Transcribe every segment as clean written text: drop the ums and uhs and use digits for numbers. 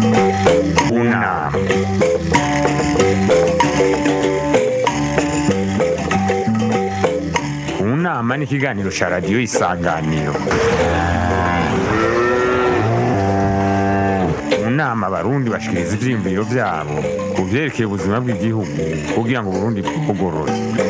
Unama. Unama ni ikiganiro cya radiyo Isanganiro. Unama abarundi bashikiriza ivyiyumviro vyabo ku vyerekeye ubuzima bw'igihugu kugira ngo Burundi bugorore.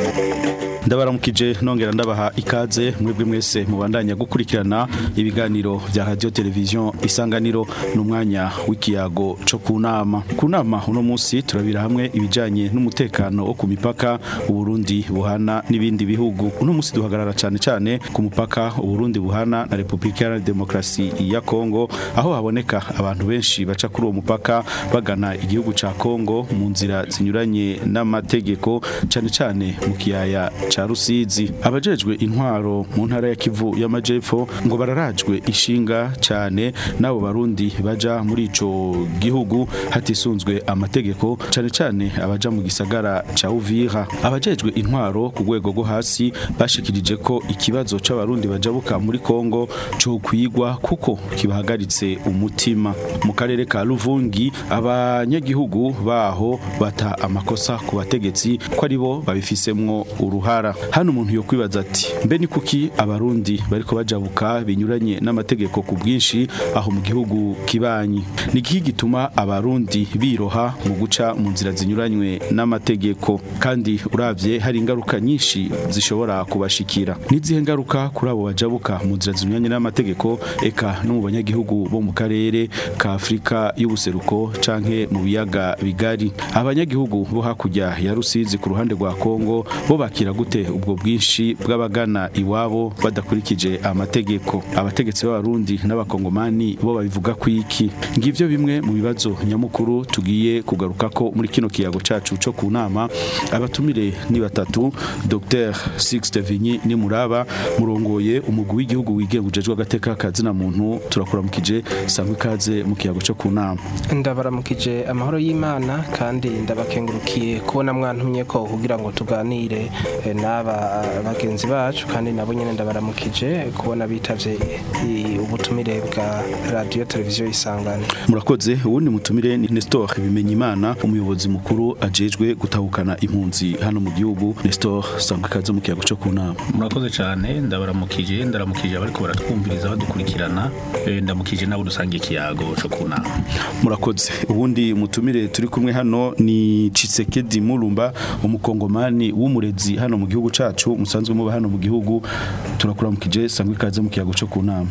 Ndabaramukije nongera ndabaha ikaze mwebwe mwese mubandanya gukurikirana ibiganiro vya radio television Isanganiro n'umwanya w'ikiyago cyo kunama. Kunama uno munsi turabira hamwe ibijanye n'umutekano wo ku mipaka Uburundi buhana n'ibindi bihugu. Uno munsi duhagarara cyane ku mupaka Uburundi buhana na Republika ya Demokarasi ya Kongo, aho haboneka abantu benshi baca kuri uwo mupaka bagana igihugu ca Kongo mu nzira zinyuranye n'amategeko, cyane mu kiyaya cha Rusizi. Abajejwe intwaro mu ntara ya Kivu y'Amajepfo ngo bararajwe ishinga cyane nabo barundi baja muri ico gihugu hatisunzwe amategeko, cyane abaja mu gisagara ca Uvira. Abajejwe intwaro ku rwego rwo hasi bashikirije ko ikibazo c'abarundi bajabuka muri Kongo cyo kwigwa kuko kibahagaritse umutima. Mu karere ka Luvungi abanyagihugu baho bata amakosa ku bategetsi ko aribo babifisemwo uruhara. Hano umuntu yo kwibaza ati mbe ni kuki abarundi bariko bajabuka binyuranye n'amategeko ku bwinshi aho mu gihugu kibanyi? Ni iki gituma abarundi biroha mu guca mu nzira zinyuranywe n'amategeko? Kandi uravye hari ingaruka nyinshi zishobora kubashikira. Nizihe ngaruka kuri abo bajabuka mu nzira zinyuranye n'amategeko eka no mu banyagihugu bo mu karere ka Afrika y'ubuseruko canke mu biyaga bigari? Abanyagihugu bo hakurya ya Rusizi ku ruhande rwa Kongo bo bakira gute ubwo bwinshi bw'abagana iwabo badakurikije amategeko? Abategetsi b'abarundi n'abakongomani bo babivuga kwiki? Ngivyo bimwe mu bibazo nyamukuru tugiye kugaruka ko muri kino kiyago cacu cyo kunama. Abatumire ni batatu: Dr Sixte Vinyi ni Muraba, murongoye umugwi w'igihugu wigengujejwe agateka kazina muntu. Turakuramukije, sangwe kaze mu kiyago cyo kunama. Ndabaramukije amahoro y'Imana kandi ndabakengurukiye kubona mwantumye ko kugira ngo tuganire n'aba bagenzi bacu, kandi nabo nyene ndabaramukije kubona bitavye ubutumire bwa radio television Isanganiro. Murakoze. Uwundi mutumire ni Nestor Bimenyimana, umuyobozi mukuru ajejwe gutahukana impunzi hano mu gihugu. Nestor, sangwe kaze mu kiyago cyo kunama. Murakoze cyane, ndabaramukije abariko baratwumviriza badukurikirana, ndamukije nabo dusangiye ikiyago cyo kunama. Murakoze. Uwundi mutumire turi kumwe hano ni Tshisekedi Mulumba, umukongomani w'umurezi hano mu gihugu cacu, musanzwe muba hano mu gihugu. Turakuramukije, sangwe kaze mu kiyago cyo kunama.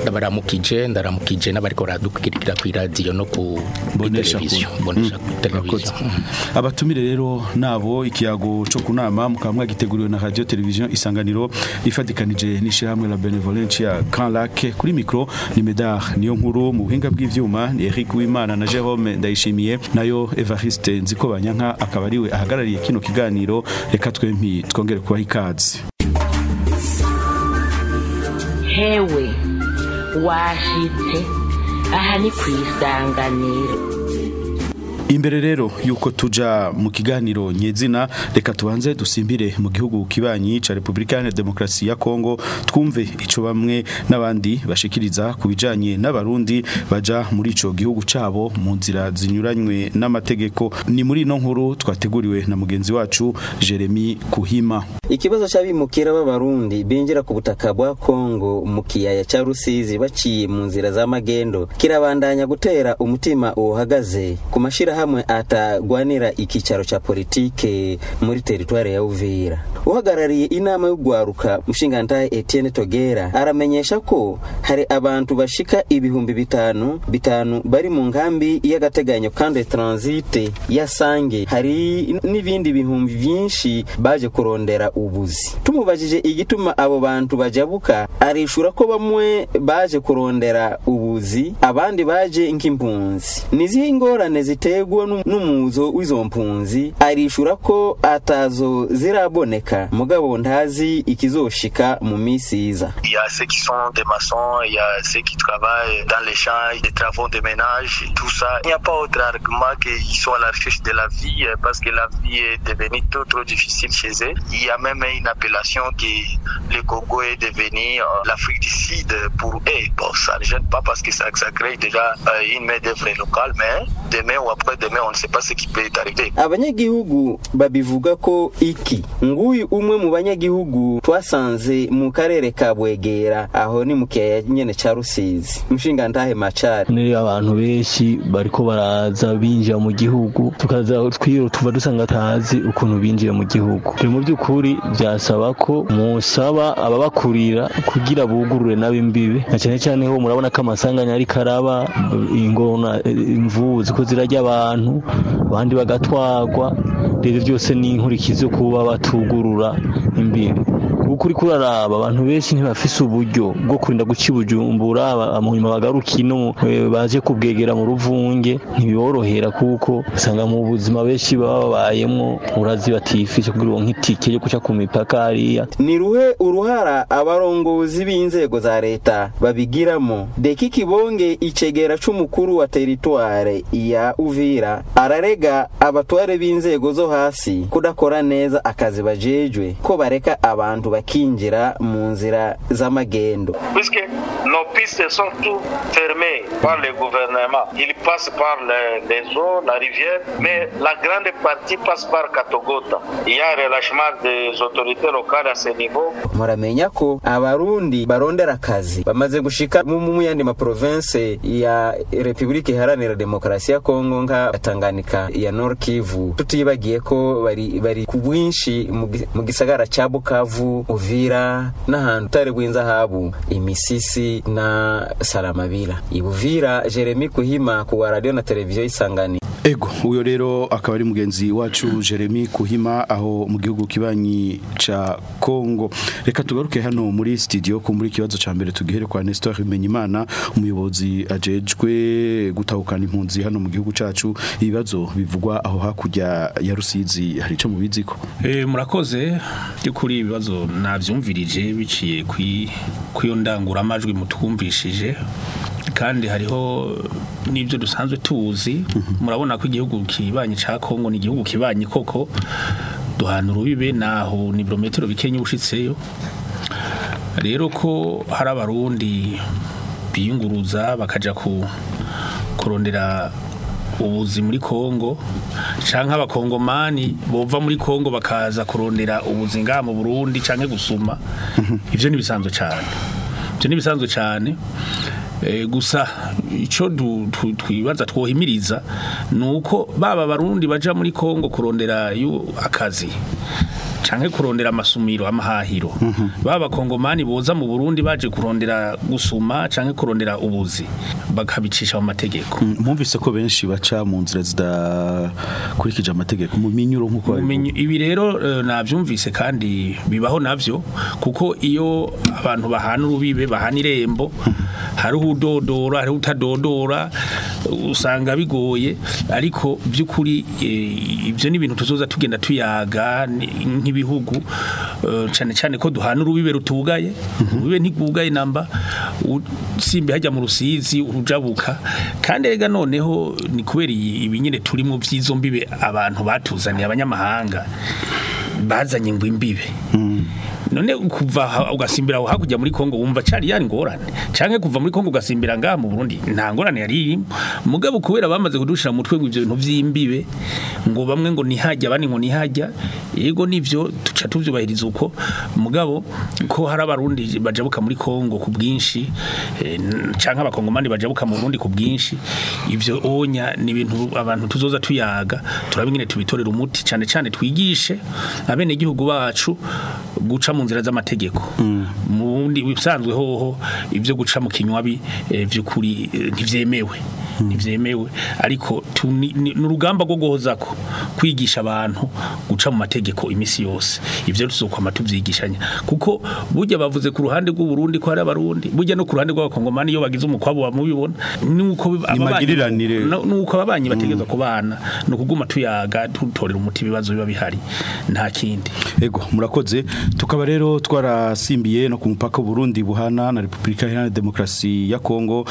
Ndabaramukije n'abariko baradukurikira ku radio no ku television. Abatumire rero nabo ikiyago cyo kunama mukaba mwagiteguriwe na radio television Isanganiro ifadikanije n'ishyirahamwe la Benevolencia Grand Lac. Kuri micro ni Medar niyo nkuru, mu buhinga bw'ivyuma ni Eric Wimana na Jerome Ndayishimiye, nayo Evariste Nzikobanyanka akaba ariwe ahagarariye kino kiganiro. Reka twempi twongere kubaha ikaze. Hewe washitse aha ni kw'Isanganiro. Imbere rero yuko tuja mu kiganiro nyezina, reka tubanze dusimbire mu gihugu kibanyi ca Republika ya Demokarasi ya Kongo, twumve ico bamwe n'abandi bashikiriza kubijanye n'abarundi baja muri ico gihugu cabo mu nzira zinyuranywe n'amategeko. Ni muri no nkuru twateguriwe na mugenzi wacu Jeremy Kuhima. Ikibazo cy'abimukira b'abarundi binjira ku butaka bwa Kongo mu kiyaya ca Rusizi baciye mu nzira za magendo kirabandanya gutera umutima uhagaze ku mashira hamwe atagwanira ikicaro ca politike muri teritware ya Uvira. Uhagarariye inama y'ugwaruka mushingantahe Etienne Togera aramenyesha ko hari abantu bashika ibihumbi bitanu bari mu nkambi y'agateganyo kandi transite ya Sange. Hari n'ibindi bihumbi byinshi baje kurondera ubuzi. Tumubajije igituma abo bantu bajabuka, arishura ko bamwe baje kurondera ubuzi, abandi baje nk'impunzi. Nizihe ingorane ziterwa yaguwe n'umuzo w'izo mpunzi arishura ko atazo ziraboneka mugabo ntazi ikizoshika mu misi iza. Il y a ceux qui sont des maçons, il y a ceux qui travaillent dans les champs, des travaux de ménage, tout ça. Il n'y a pas autre argument qu'ils sont à la recherche de la vie parce que la vie est devenue trop difficile chez eux. Il y a même une appellation que le Congo est devenu l'Afrique du Sud pour eux. Bon, ça ne gêne pas parce que ça crée déjà une main-d'œuvre locale, mais demain ou après-demain, on ne sait pas ce qui peut arriver. Abanyagihugu babivuga ko iki nguyu umwe mu banyagihugu twasanze mu karere ka Bwegera aho ni mu kiyaya nyene ca Rusizi mushinga ntahe Macari. Ni abantu benshi bariko baraza binjira mu gihugu tukaza twiro tuva dusanga tazi ukuntu binjiye mu gihugu. Mu by'ukuri byasaba ko musaba ababakurira kugira bugurure n'abimbibe na cyane cyane ho murabona ko amasanganya ari karaba ingona imvuzi ko zirajya abantu abandi bagatwagwa rero byose ni inkurikizo kuba batugurura imbibe. Ukuri kuraraba abantu benshi ntibafise uburyo bwo kurinda gucibujumbura amunyuma bagarukino baje kubwegera mu ruvunge ntibiborohera kuko usanga mu buzima benshi babayemo urazi batifishe kugira nk'itike yo kuca ku mipaka hariya. Ni ruhe uruhara abarongozi b'inzego za leta babigiramo. Deki Kibonge icegera c'umukuru wa territoire ya Uvira ararega abatware b'inzego zo hasi kudakora neza akazi bajejwe ko bareka abantu bakinjira mu nzira z'amagendo. Puisque nos pistes sont tout fermées par le gouvernement. Ils passent par les eaux, la rivière, mais la grande partie passe par Katogota. Il y a un relâchement des autorités locales à ce niveau. Muramenya ko abarundi barondera akazi bamaze gushika mu yandi ma province ya Republique Iharanira Demokarasi ya Kongo nka Tanganyika ya Nord Kivu. Tutibagiye ko bari ku bwinshi mu gisagara ca Bukavu, Uvira n'ahantu tare bw'inzahabu Imisisi na Salamabila. Ibuvira Jeremy Kuhima ku radio na televiziyo Isangani. Ego uyo rero akaba ari mugenzi wacu Jeremy Kuhima aho mu gihugu kibanyi ca Kongo. Reka tugaruke hano muri studio ko muri kibazo ca mbere tugihere kwa Nestor Bimenyimana umuyobozi ajejwe gutahukana impunzi hano mu gihugu cacu. Ibibazo bivugwa aho hakurya ya Rusizi hari ico mubiziko. Murakoze kuri ibibazo navyumvirije biciye kwiyo ndangura amajwi mutwumvishije kandi hariho nibyo dusanzwe tuzi. Murabona ko igihugu kibanye ca Kongo ni igihugu kibanye koko duhana urubibe naho ni kilometero bikenye ubushitseyo. Rero ko hari abarundi biyunguruza bakaja kurondera ubuzi muri Kongo canke abakongomani bova muri Kongo bakaza kurondera ubuzi ngaha mu Burundi canke gusuma, ivyo nibisanzwe cyane. Gusa ico twibaza twohimiriza nuko baba barundi baja muri Kongo kurondera akazi canke kurondera amasumiro amahahiro baba kongomani boza mu Burundi baje kurondera gusuma canke kurondera ubuzi bakabicisha mu mategeko. Mwumvise ko benshi baca mu nzira zidakurikije amategeko mu minyuro nkuko ibi rero navyumvise kandi bibaho navyo kuko iyo abantu bahana urubibe bahana irembo hari udodora hari utadodora usanga bigoye ariko byukuri ivyo ni ibintu tuzoza tugenda tuyaga nk'ibihugu cyane cyane ko duhana urubibe rutugaye urubibe ntigugaye namba simbe hajya mu Rusizi urujabuka kandi rega noneho ni kubera ibinyene turimo vyizo mbibe abantu batuzaniye abanyamahanga bazanye ngo imbibe none kuva ugasimbira aho hakujya muri Kongo wumva cari yari ngorane canke kuva muri Kongo ugasimbira ngaha mu Burundi nta ngorane yari mugabo kubera bamaze kudushira mu twego ivyo bintu vy'imbibe ngo bamwe ngo nihajya bani ngo nihajya yego nivyo tuca tuvyubahiriza uko mugabo ko hari abarundi bajabuka muri Kongo ku bwinshi canke abakongomani bajabuka mu Burundi ku bwinshi ivyo onya ni ibintu abantu tuzoza tuyaga turabingene tubitorera umuti cyane cyane twigishe abene igihugu bacu guca mu nzira z'amategeko mu bundi bisanzwe hoho ivyo guca mu kinywabi vy'ukuri ntivyemewe ntibyemewe ariko n'urugamba rwo guhozako kwigisha abantu guca mu mategeko imisi yose ivyo tuzokwama tuvyigishanya kuko burya bavuze ku ruhande rw'u Burundi ko ari abarundi burya no ku ruhande rw'abakongomani iyo bagize umukwabo bamubibona nuko ababanyi bategeza kubana no kuguma tuyaga tutorera umuti ibibazo biba bihari nta kindi ego murakoze tukaba rero twarasimbiye no ku mupaka Burundi buhana na Republika Iharanira Demokarasi ya Kongo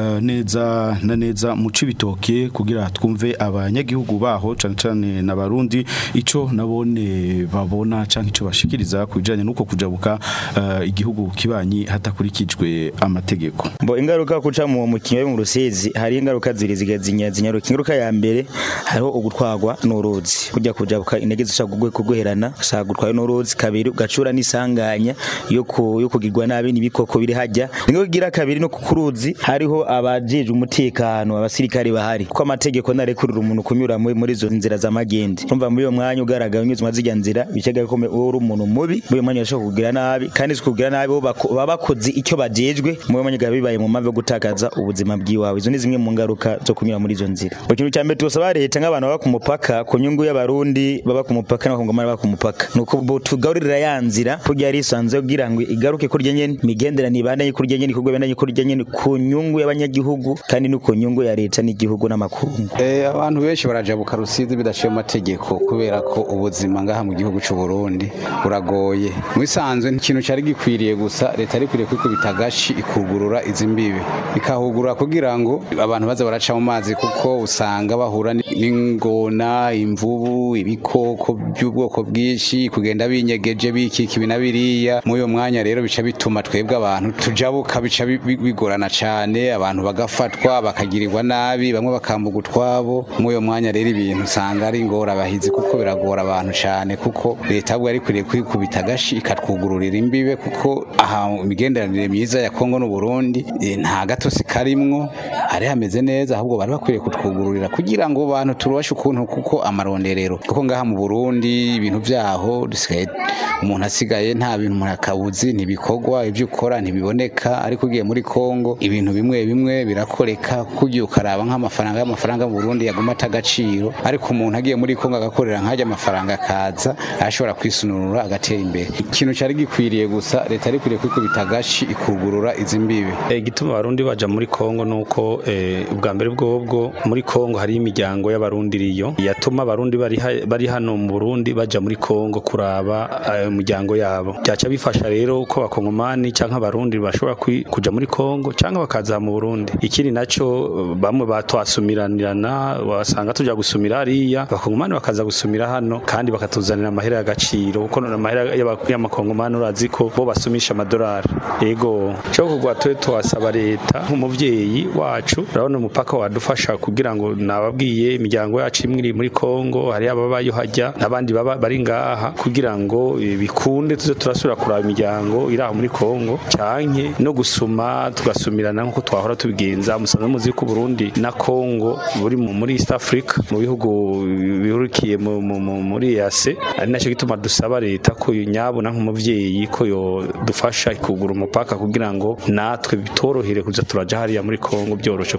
neza na neza mu Cibitoke kugira twumve abanyagihugu baho cyane cyane n'abarundi ico nabone babona canke ico bashikiriza kujanye nuko kujabuka igihugu kibanyi hatakurikijwe amategeko mbo ingaruka kuca mu mukinyo mu Rusizi hari ingaruka ziri zigazinyaruka ingaruka ya mbere hariho ugutwagwa n'uruzi kujya kujabuka intege zishaka kuguherana ashaka gutwaye n'uruzi kabiri ugacura n'isanganya yo kugirwa nabi nibikoko biri hajya ngo gira kabiri no kukuruzi hariho abajeje umutekano abasirikare bahari ko amategeko narekurira umuntu kunyura muri zo nzira za magende umva muri yo mwanya ugaragaye unyuzwa zijya nzira bicega ko uri umuntu mubi muri mwanya yashaka kugira nabi kandi kugira nabi babakoze icyo bajejwe muri mwanya gabibaye mu mpamvu yo gutakaza ubuzima bwiwawe izo ni zimwe mu ngaruka zo kunyura muri zo nzira ikintu cya mbere tusaba leta nk'abantu baba ku mupaka ku nyungu y'abarundi baba ku mupaka n'abakongomani baba ku mupaka nuko tugaurira yanzira kugira risanze kugira ngo igaruke kurya nyene migenderano ibandanye kurya nyene kugwe bandanye kurya nyene ku nyungu y'abanyagihugu kandi no ku nyungu ya leta n'igihugu n'amakungu abantu benshi barajabuka Rusizi bidaciye mu mategeko kubera ko ubuzima ngaha mu gihugu cy'u Burundi buragoye mwisanzwe ikintu cyari gikwiriye gusa leta ari kwiriye kwikubita agashi ikugurura izimbibe ikahugurura kugira ngo abantu baza baraca mu mazi kuko usanga bahura n'ingona imvubu ibikoko by'ubwoko bwinshi kugenda binyegeje bikika ibinabiriya mu uyo mwanya rero bica bituma twebwe abantu tujabuka bica bigorana cyane abantu bagafatwa bakagirirwa nabi bamwe bakambuga utwabo mu uyo mwanya rero ibintu usanga ari ingora bahizi kuko biragora abantu cyane kuko leta bwo ari kwiriye kwikubita agashi ikatwugururira imbibe kuko aha imigenderanire myiza ya Kongo n'u Burundi nta gatosi karimwo ari hameze neza ahubwo bari bakwiriye kutwugururira kugira ngo abantu turubashe ukuntu kuko amaronderero kuko ngaha mu Burundi ibintu byaho dusigaye umuntu asigaye nta bintu umuntu akabuzi ntibikogwa ibyo ukora ntibiboneka ariko ugiye muri Kongo ibintu bimwe bimwe birakoreka kugiye ukaraba nk'amafaranga mu Burundi yaguma atagaciro ariko umuntu agiye muri Kongo agakorera nkajya amafaranga akaza ashobora kwisunurura agatera imbere ikintu cyari gikwiriye gusa leta ari kwiriye kwikubita agashi ikugurura izimbibe gituma abarundi baja muri Kongo nuko ubwa mbere bwobwo muri Kongo hari imiryango y'abarundi riyo yatuma abarundi bari hano mu Burundi baja muri Kongo kuraba umuryango yabo byaca bifasha rero ko abakongomani canke abarundi bashobora kuja muri Kongo canke bakaza mu Burundi ikindi naco bamwe batwasumiranirana wasanga tuja gusumira hariya abakongomani bakaza gusumira hano kandi bakatuzanira amahera y'agaciro kuko amahera y'amakongomani urazi ko bo basumisha amadolari yego cyo kugwa twasaba leta nk'umuvyeyi wacu urabona umupaka wadufasha kugira ngo nababwiye imiryango yacu imwe muri Kongo hari ababayo hajya nabandi bari ngaha kugira ngo bikunde tuze turasubira kuraba imiryango iraho muri Kongo canke no gusuma tugasumirana nkuko twahora tubigenza musanzwe muzi ko Burundi na Kongo buri muri East Africa mu bihugu bihurukiye muri EAC ari naco gituma dusaba leta ko nyabona nk'umuvyeyi ko yo dufasha ikugura umupaka kugira ngo natwe bitorohere kuza turaja hariya muri Kongo byoroshe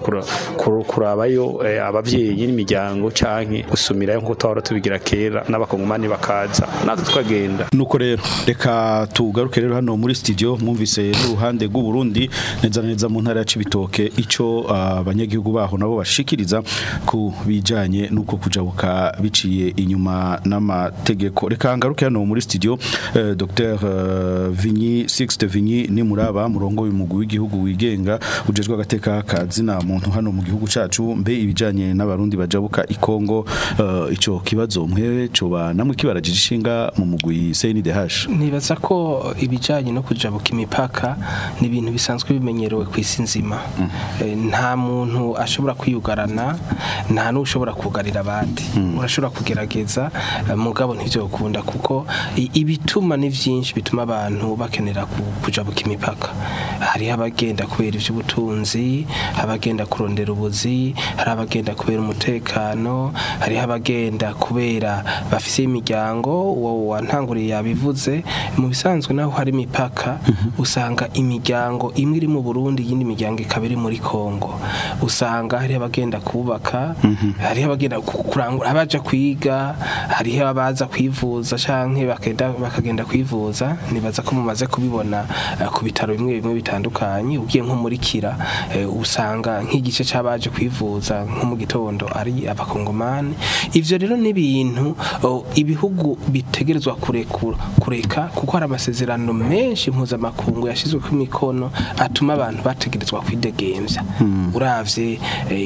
kurabayo abavyeyi n'imiryango canke gusumirayo nkuko twahora tubigira kera n'abakongomani bakaza natwe tukagenda nuko rero reka tugaruke rero hano muri studio mwumvise n'uruhande rw'u Burundi neza mu ntara ya Cibitoke ico abanyagihugu baho nabo bashikiriza ku bijanye nuko kujabuka biciye inyuma n'amategeko reka ngaruke hano muri studio Dr Vinyi Sixte Vinyi ni muraba murongo y'umugwi w'igihugu wigenga ujejwe agateka kazina muntu hano mu gihugu cacu mbe ibijanye n'abarundi bajabuka ikongo ico kibazo mwe coba namwe kibarajije ishinga mu mugwi CNDH nibaza ko ibijanye no kujabuka imipaka ni ibintu bisanzwe bimenyerewe ku isi nzima nta muntu ashobora kwiyugarana nta n'ushobora kugarira abandi urashobora kugerageza mugabo ntivyokunda kuko ibituma ni vyinshi bituma abantu bakenera kujabuka imipaka hari abagenda kubera ivy'ubutunzi abagenda kurondera ubuzi hari abagenda kubera umutekano hari abagenda kubera bafise imiryango wantanguriye yabivuze mu bisanzwe naho hari imipaka usanga imiryango imwe iri mu Burundi yindi miryango ikaba iri muri Kongo usanga hari abagenda kubaka hari abagenda kurangura abaja kwiga hari abaza kwivuza canke bakagenda kwivuza nibaza ko mumaze kubibona ku bitaro bimwe bimwe bitandukanye ugiye nko muri Kira usanga nk'igice c'abaje kwivuza nko mu gitondo ari abakongomani ivyo rero ni ibintu ibihugu bitegerezwa kureka kuko hari amasezerano menshi mpuzamakungu yashizwe ku mikono atuma abantu bategerezwa kwidegemvya uravye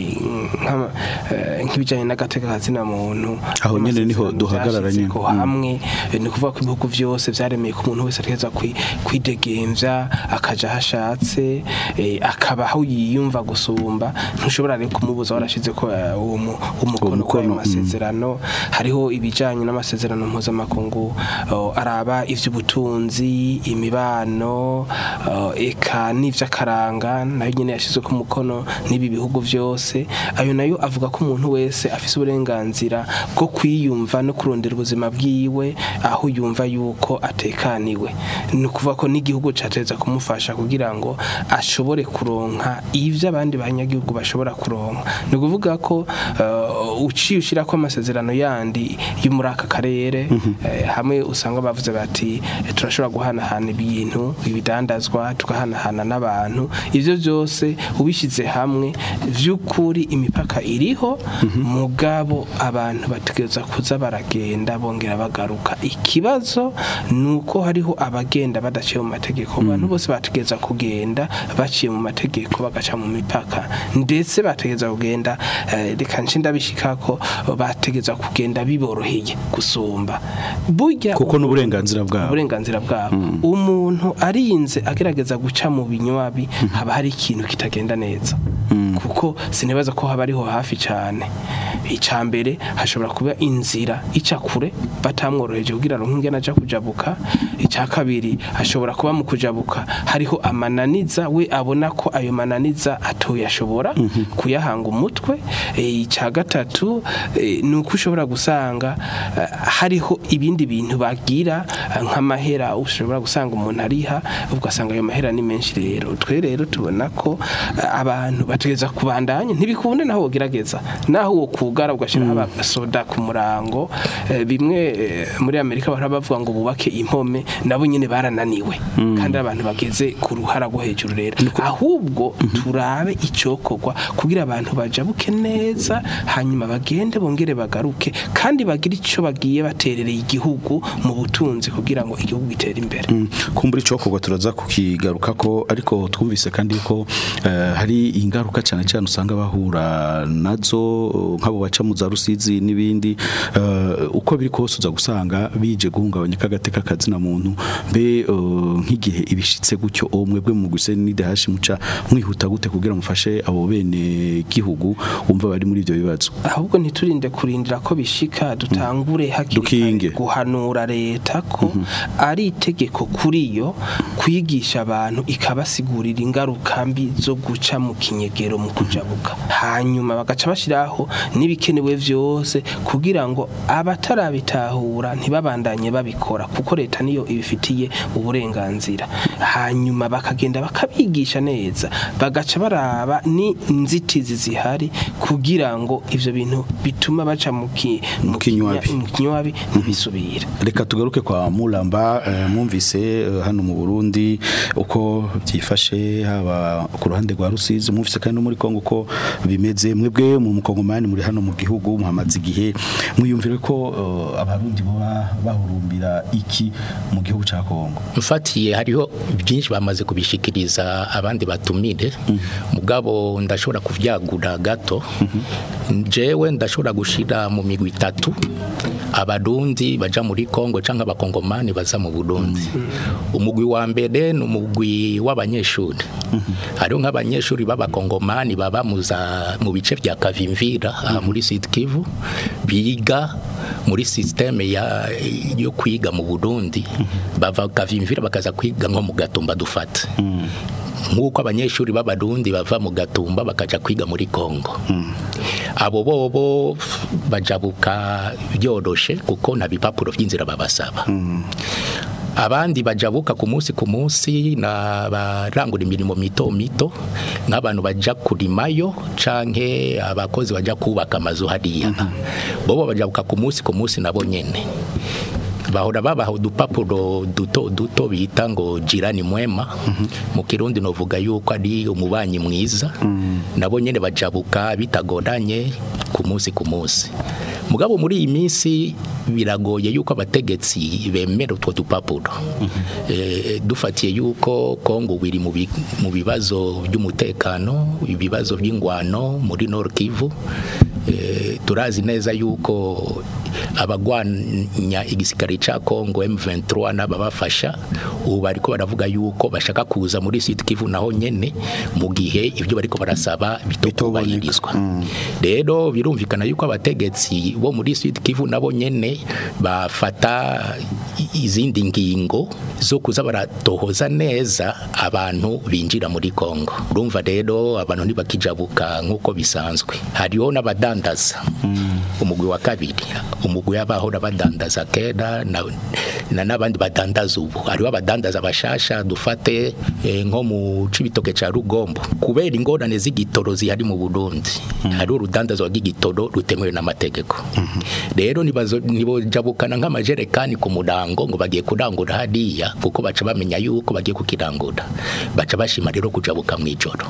nk'ibijanye n'agateka kazina muntu aho nyene niho duhagararanye hamwe ni kuvuga ko ibihugu vyose vyaremeye ko umuntu wese ategerezwa kwidegemvya akaja hashatse akabaho yiyumva gusumba ntushobora rero kumubuza warashize ko umukono kwa amasezerano hariho ibijanye n'amasezerano mpuzamakungu araba ivy'ubutunzi imibano eka n'ivy'akaranga nayo nyene yashizwe ku mukono n'ibi bihugu vyose ayo nayo avuga ko umuntu wese afise uburenganzira bwo kwiyumva no kurondera ubuzima bwiwe aho yumva yuko atekaniwe ni kuvuga ko n'igihugu cateza kumufasha kugira ngo ashobore kuronka ivyo abandi banyagihugu bashobora kuronka ni kuvuga ko uciye ushira ko amasezerano yandi yo muri aka karere hamwe usanga bavuze bati turashobora guhanahana ibintu ibidandazwa tugahanahana n'abantu ivyo byose ubishize hamwe vy'ukuri imipaka iriho mugabo abantu bategeza kuza baragenda bongera bagaruka ikibazo nuko hariho abagenda badaciye mu mategeko abantu bose bategeza kugenda baciye mu mategeko bagaca mu mipaka ndetse bategeza kugenda reka nshinda bishikako bategeza kugenda biboroheye gusumba burya kuko n'uburenganzira bwabo umuntu arinze agerageza guca mu binywabi haba hari ikintu kitagenda neza kuko sinibaza ko haba ariho hafi cyane icambere hashobora kuba inzira ica kure batamworoheje kugira ngo nk'ingena aja kujabuka icakabiri hashobora kuba mu kujabuka hariho amananiza we abona ko ayo mananiza atoyashobora kuyahanga umutwe icagatatu nuko ushobora gusanga hariho ibindi bintu bagira nk'amahera ushobora gusanga umuntu ariha ugasanga ayo mahera ni menshi rero twe rero tubona ko abantu bategeza kubandanya ntibikunde naho wogerageza naho wo kugara ugashira abasoda ku murango bimwe muri Amerika barabavuga ngo bubake impome nabo nyene barananiwe kandi abantu bageze ku ruhara rwo hejuru rero ahubwo turabe icokorwa kugira abantu bajabuke neza hanyuma bagende bongere bagaruke kandi bagira ico bagiye baterereye igihugu mu butunzi kugira ngo igihugu gitere imbere kumbura icokorwa turaza kukigaruka ko ariko twumvise kandi ko hari ingaruka cyane cyane usanga bahura nazo nk'abo baca mu za Rusizi n'ibindi uko biri kose uza gusanga bije guhungabanya kagateka kazina muntu mbe nk'igihe ibishitse gutyo mwebwe mu guseni n'IDH muca mwihuta gute kugira mufashe abo bene gihugu umva bari muri ibyo bibazo ahubwo ntiturinde kurindira ko bishika dutangure hakiri guhanura leta ko ari itegeko kuri yo kwigisha abantu ikabasigurira ingaruka mbi zo guca mu kinyegero mu kujabuka hanyuma bagaca bashiraho n'ibikenewe vyose kugira ngo abatarabitahura ntibabandanye babikora kuko leta niyo ibifitiye uburenganzira hanyuma bakagenda bakabigisha neza bagaca baraba ni nzitizi zihari kugira ngo ivyo bintu bituma baca mu kinywabi ntibisubira reka tugaruke kwa Mulamba mwumvise hano mu Burundi uko byifashe haba ku ruhande rwa Rusizi mwumvise kandi no muri Kongo ko bimeze mwebwe mu mukongomani muri hano mu gihugu muhamaze igihe mwiyumvire ko abarundi boba bahurumbira iki mu gihugu ca Kongo mfatiye hariho byinshi bamaze kubishikiriza abandi batumire mugabo ndashobora kuvyagura gato jewe ndashobora gushira mu migwi 3 abarundi baja muri Kongo canke abakongomani baza mu Burundi umugwi wa mbere n'umugwi w'abanyeshuri hariho nk'abanyeshuri b'abakongomani baba mu bice bya Kavimvira muri Sud Kivu biga muri systeme yo kwiga mu Burundi bava kavimvira bakaza kwiga nko mu Gatumba dufata nk'uko abanyeshuri b'abarundi bava mu Gatumba bakaja kwiga muri Kongo abo bobo bajabuka byoroshe kuko nta bipapuro by'inzira babasaba abandi bajabuka ku munsi na barangura imirimo mito nk'abantu baja kurimayo canke abakozi baja kubaka amazu hariya bobo bajabuka ku munsi nabo nyene bahora babaha udupapuro duto bita ngo jirani mwema mu Kirundi novuga yuko ari umubanyi mwiza nabo nyene bajabuka bitagoranye ku munsi mugabo muri iyi minsi biragoye yuko abategetsi bemera utwo dupapuro dufatiye yuko Kongo biri mu bibazo by'umutekano ibibazo by'ingwano muri Nord Kivu turazi neza yuko abagwanya igisikari ca Kongo M23 n'ababafasha ubu bariko baravuga yuko bashaka kuza muri Sud Kivu naho nyene mu gihe ibyo bariko barasaba bitokubahirizwa rero birumvikana yuko abategetsi bo muri Sud Kivu nabo nyene bafata izindi ngingo zo kuza baratohoza neza abantu binjira muri Kongo urumva rero abantu ntibakijabuka nkuko bisanzwe hariho n'abadandaza umugwi wa kabiri umugwi y'abahora badandaza kera na nabandi badandaza ubu hariho abadandaza bashasha dufate nko mu Cibitoke ca Rugombo kubera ingorane z'igitoro zihari mu Burundi hari urudandaza w'igitoro rutemewe n'amategeko rero nibojabukana nk'amajerekani ku murango ngo bagiye kurangura hadiya kuko baca bamenya yuko bagiye kukirangura baca bashima rero kujabuka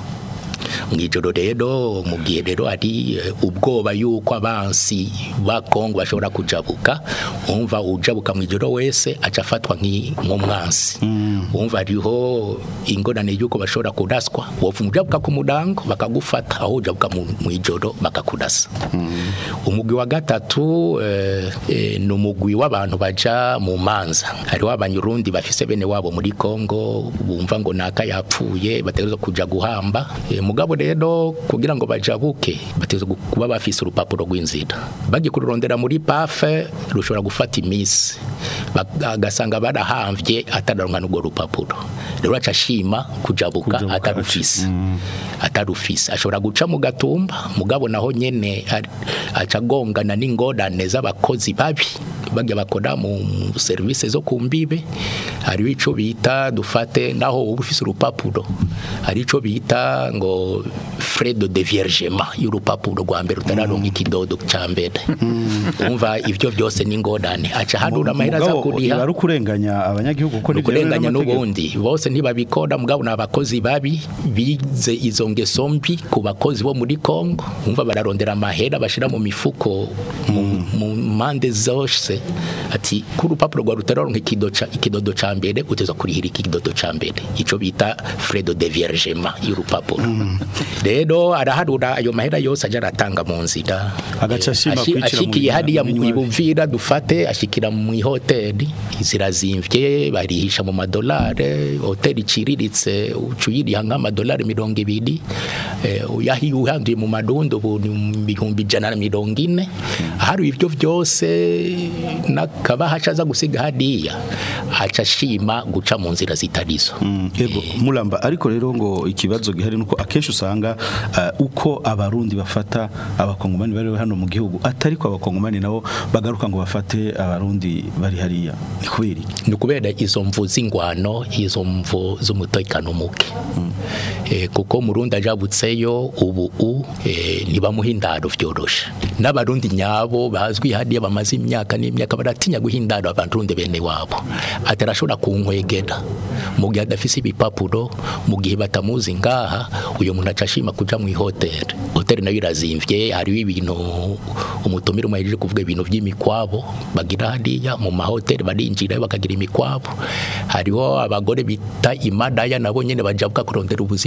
mwijoro rero mu gihe rero ari ubwoba yuko abansi ba Kongo bashobora kujabuka umva ujabuka mwijoro wese aca afatwa nk'umwansi umva ariho ingorane yuko bashobora kuraswa wofu mujabuka ku murango bakagufata aho ujabuka mwijoro bakakurasa umugwi wa gatatu n'umugwi w'abantu baja mu manza hariho abanyurundi bafise bene wabo muri Kongo bumva ngo naka yapfuye bategerezwa kuja guhamba mugabo rero kugira ngo bajabuke bategerezwa kuba bafise urupapuro rw'inzira bagiye kururondera muri pafe rushobora gufata imisi bagasanga barahamvye atararonka n'urwo rupapuro rero aca ashima kujabuka atarufise ashobora guca mu Gatumba mugabo naho nyene aca agongana n'ingorane z'abakozi babi bajya bakora mu service zo kumbibe hari ico bita dufate naho ubufise urupapuro hari ico bita ngo frais de déviergement y'urupapuro rwa mbere utararonka ikidodo ca mbere umva ivyo byose n'ingorane aca hadura amahera za kuriha bari kurenganya abanyagihugu ko kurenganya n'ubundi bose ntibabikora mugabo n'abakozi babi bize izo ngeso mbi ku bakozi bo muri Kongo umva bararondera amahera bashira mu mifuko mu mande zose ati ku rupapuro rwa rutaronka ikidodo ca mbere uteza kurihira ikidodo ca mbere ico bita frais de déviergement y'urupapuro rero araharura ayo mahera yose aja aratanga mu nzira agaca ashima ashikiye hadiya mu Buvira dufate ashikira mu hoteli zirazimvye barihisha mu madolare hoteli ciriritse ucuyiriha nk'amadolari 200 uyahi uhandiye mu madundo ibihumbi 140 hari ivyo byose nakabahasha za gusiga hadiya aca ashima guca mu nzira zitarizo yego Mulamba ariko rero ngo ikibazo gihari nuko akenshi usanga uko abarundi bafata abakongomani bari hano mu gihugu atari ko abakongomani nabo bagaruka ngo bafate abarundi bari hariya ni kubera izo mvu z'ingwano izo mvu z'umutekano muke kuko murundi ajabutseyo ubu ntibamuhindaro vyorosha n'abarundi nyabo bazwi hadiya bamaze imyaka n'imyaka baratinya guhindaro abarundi bene wabo atarashobora kunkwegera mu gihe adafise ibipapuro mu gihe batamuzi ngaha uyo muntu acashima kuja mu hoteli nayo irazimvye hari ibintu umutumire umahirije kuvuga ibintu by'imikwabo bagira hadiya mu mahoteli barinjira bakagira imikwabo hariho abagore bita imadaya nabo nyene bajabuka kurondera ubuzima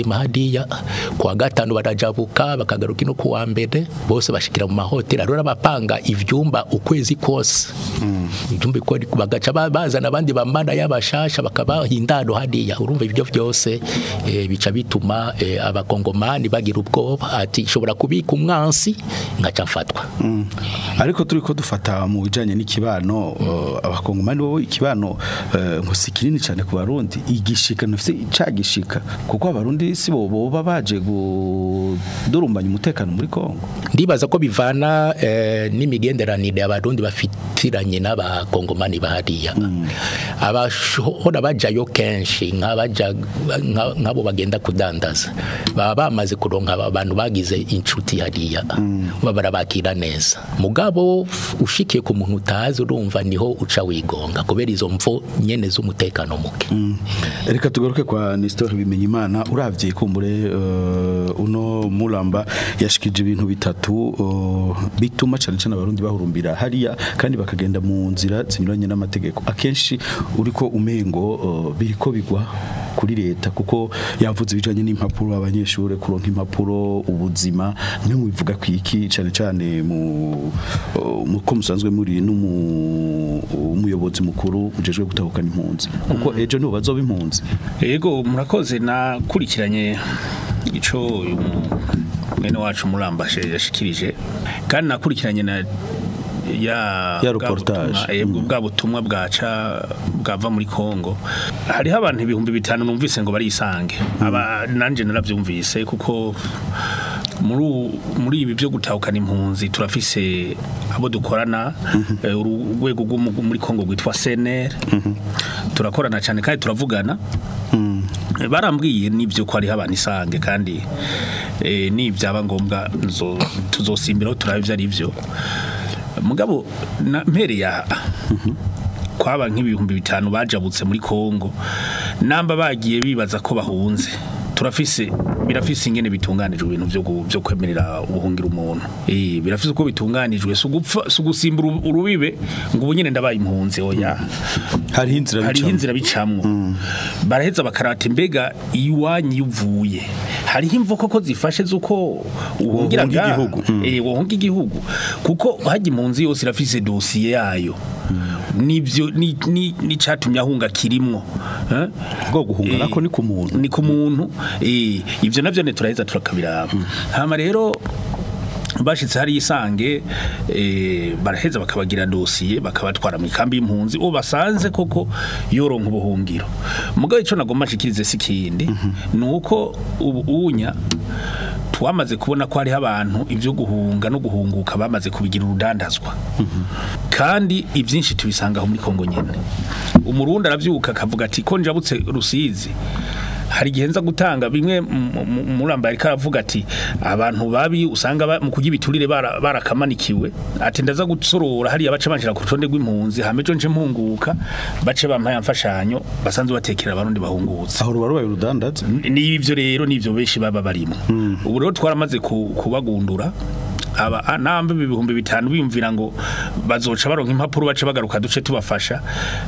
ubuzima hadiya kwa gatanu barajabuka bakagaruka no kuwa mbere bose bashikira mu mahoteli arora bapanga ivyumba ukwezi kose ivyumba ko bagaca bazana abandi bambana y'abashasha bakabaha indaro hadiya urumva ibyo byose bica bituma abakongomani bagira ubwoba ati shobora kubika umwansi ngaca mfatwa ariko turiko dufata mu bijanye n'ikibano abakongomani bo ikibano ngo sikirini cyane ku barundi igishika nafise icagishika kuko abarundi si bo boba baje gudurumbanya umutekano muri Kongo ndibaza ko bivana n'imigenderanire abarundi bafitiranye n'abakongomani bahariya abashora bajayo kenshi nk'abo bagenda kudandaza baba bamaze kuronka abantu bagize inshuti hariya barabakira neza mugabo ushikiye ku muntu utazi urumva niho uca wigonga kubera izo mvo nyene z'umutekano muke reka tugaruke kwa Nestor Bimenyimana uravye kumbure uno Mulamba yashikije ibintu bitatu bituma cyane cyane abarundi bahurumbira hariya kandi bakagenda mu nzira zinyuranye n'amategeko akenshi uriko umengo biriko bigwa kuri leta kuko yavuze bijanye n'impapuro abanyeshure kuronka impapuro ubuzima mwe mubivuga kwiki cyane cyane mu ko musanzwe muri n'umuyobozi mukuru ujejwe gutahukana impunzi kuko ejo nibo bazoba impunzi yego murakoze nakurikiranye ico mwene wacu Mulambashe yashikirije kandi nakurikiranye na ya reportage bwa butumwa bwaca bwava muri Kongo hariho abantu 5,000 numvise ngo barisange aba nanje naravyumvise kuko muri ibi byo gutahukana impunzi turafise abo dukorana urwego muri Kongo gwitwa CNR turakorana cyane kandi turavugana barambwiye nivyo ko ari habana isange kandi nivyaba ngombwa tuzosimbiraho turabe ivyo ari byo mugabo mpere ya kwaba nk'ibihumbi 5 bajabutse muri Kongo namba bagiye bibaza ko bahunze birafise ingene bitunganijwe ibintu byo kwemerera ubuhungira umuntu birafise uko bitunganijwe sugusimbura urubibe ngo ubunyene ndabaye impunzi oya hari inzira bicamwo baraheza bakarata imbega iwanyu yuvuye hariho imvuko ko zifashe zuko uhungira igihugu wohunga igihugu kuko haje impunzi yose irafise dossier yayo nivyo ni catumya ahunga kirimwo bwo guhunga nako ni ku muntu ivyo navyo ne turaheza turakabiraba hama rero bashitse hari isange baraheza bakabagira dossier bakabatwara mu kambi y'impunzi basanze koko yoronka ubuhungiro mugabo ico nagomba shikirize sikindi nuko ubunya twamaze kubona ko hari abantu ivyo guhunga no guhunguka bamaze kubigira urudandazwa kandi ivyinshi tubisanga aho muri Kongo nyene umurundi aravyuka akavuga ati ko njabutse Rusizi hari gihenza gutanga bimwe Mulamba ariko aravuga ati abantu babi usanga mu kugibiturire barakamanikiwe ati ndaza gutsorora hari abaca banjira ku rutonde rw'impunzi hamejo nje mpunguka bace bampaye amfashanyo basanzwe batekera abarundi bahungutse aho rubaye urudandaza n'ivyo rero n'ivyo benshi baba barimo ubu rero twaramaze kubagundura aba nambe 5,000 biyumvira ngo bazoca baronka impapuro bace bagaruka duce tubafasha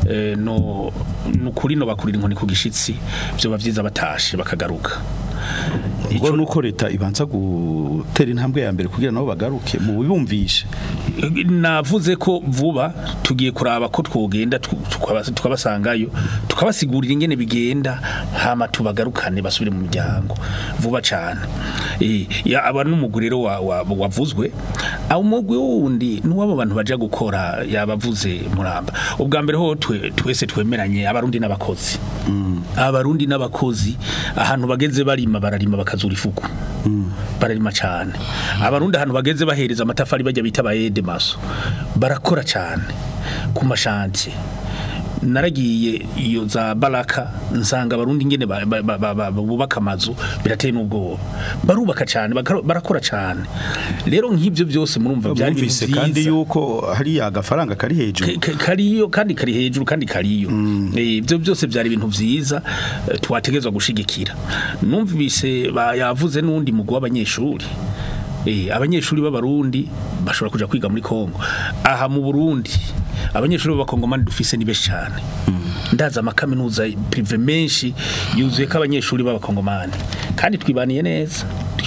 kuri no bakurira inkoni ku gishitsi byo bavyiza batashe bakagaruka ico nuko leta ibanza gutera intambwe ya mbere kugira nabo bagaruke mu bibumvishe navuze ko vuba tugiye kuraba ko twogenda tukabasangayo tukabasigurira ingene bigenda hama tubagarukane basubire mu miryango vuba cyane ya aba n'umuguriro wavuzwe aho umugwi wundi n'uwabo bantu baje gukora yabavuze Mulamba ubwa mbere ho twese twemeranye abarundi n'abakozi abarundi n'abakozi ahantu bageze barima bararima bakazura ifuku bararima cyane abarundi ahantu bageze bahereza amatafari bajya bita bayede maso barakora cyane ku mashanti naragiye iyo za Baraka nsanga abarundi ngene bubaka amazu birateye n'ubwoba barubaka cyane barakora cyane rero nk'ibyo byose murumva byari bise kandi yuko hari agafaranga kari hejuru kariyo kandi kari hejuru kandi kariyo ibyo byose byari ibintu byiza twategezwa gushigikira numvise yavuze n'undi mugwa w'abanyeshuri abanyeshuri b'abarundi bashobora kuja kwiga muri Kongo. Aha mu Burundi abanyeshuri b'abakongomani dufise ni benshi cyane. Ndaza amakaminuza prive menshi yuzuye ko abanyeshuri b'abakongomani kandi twibaniye neza.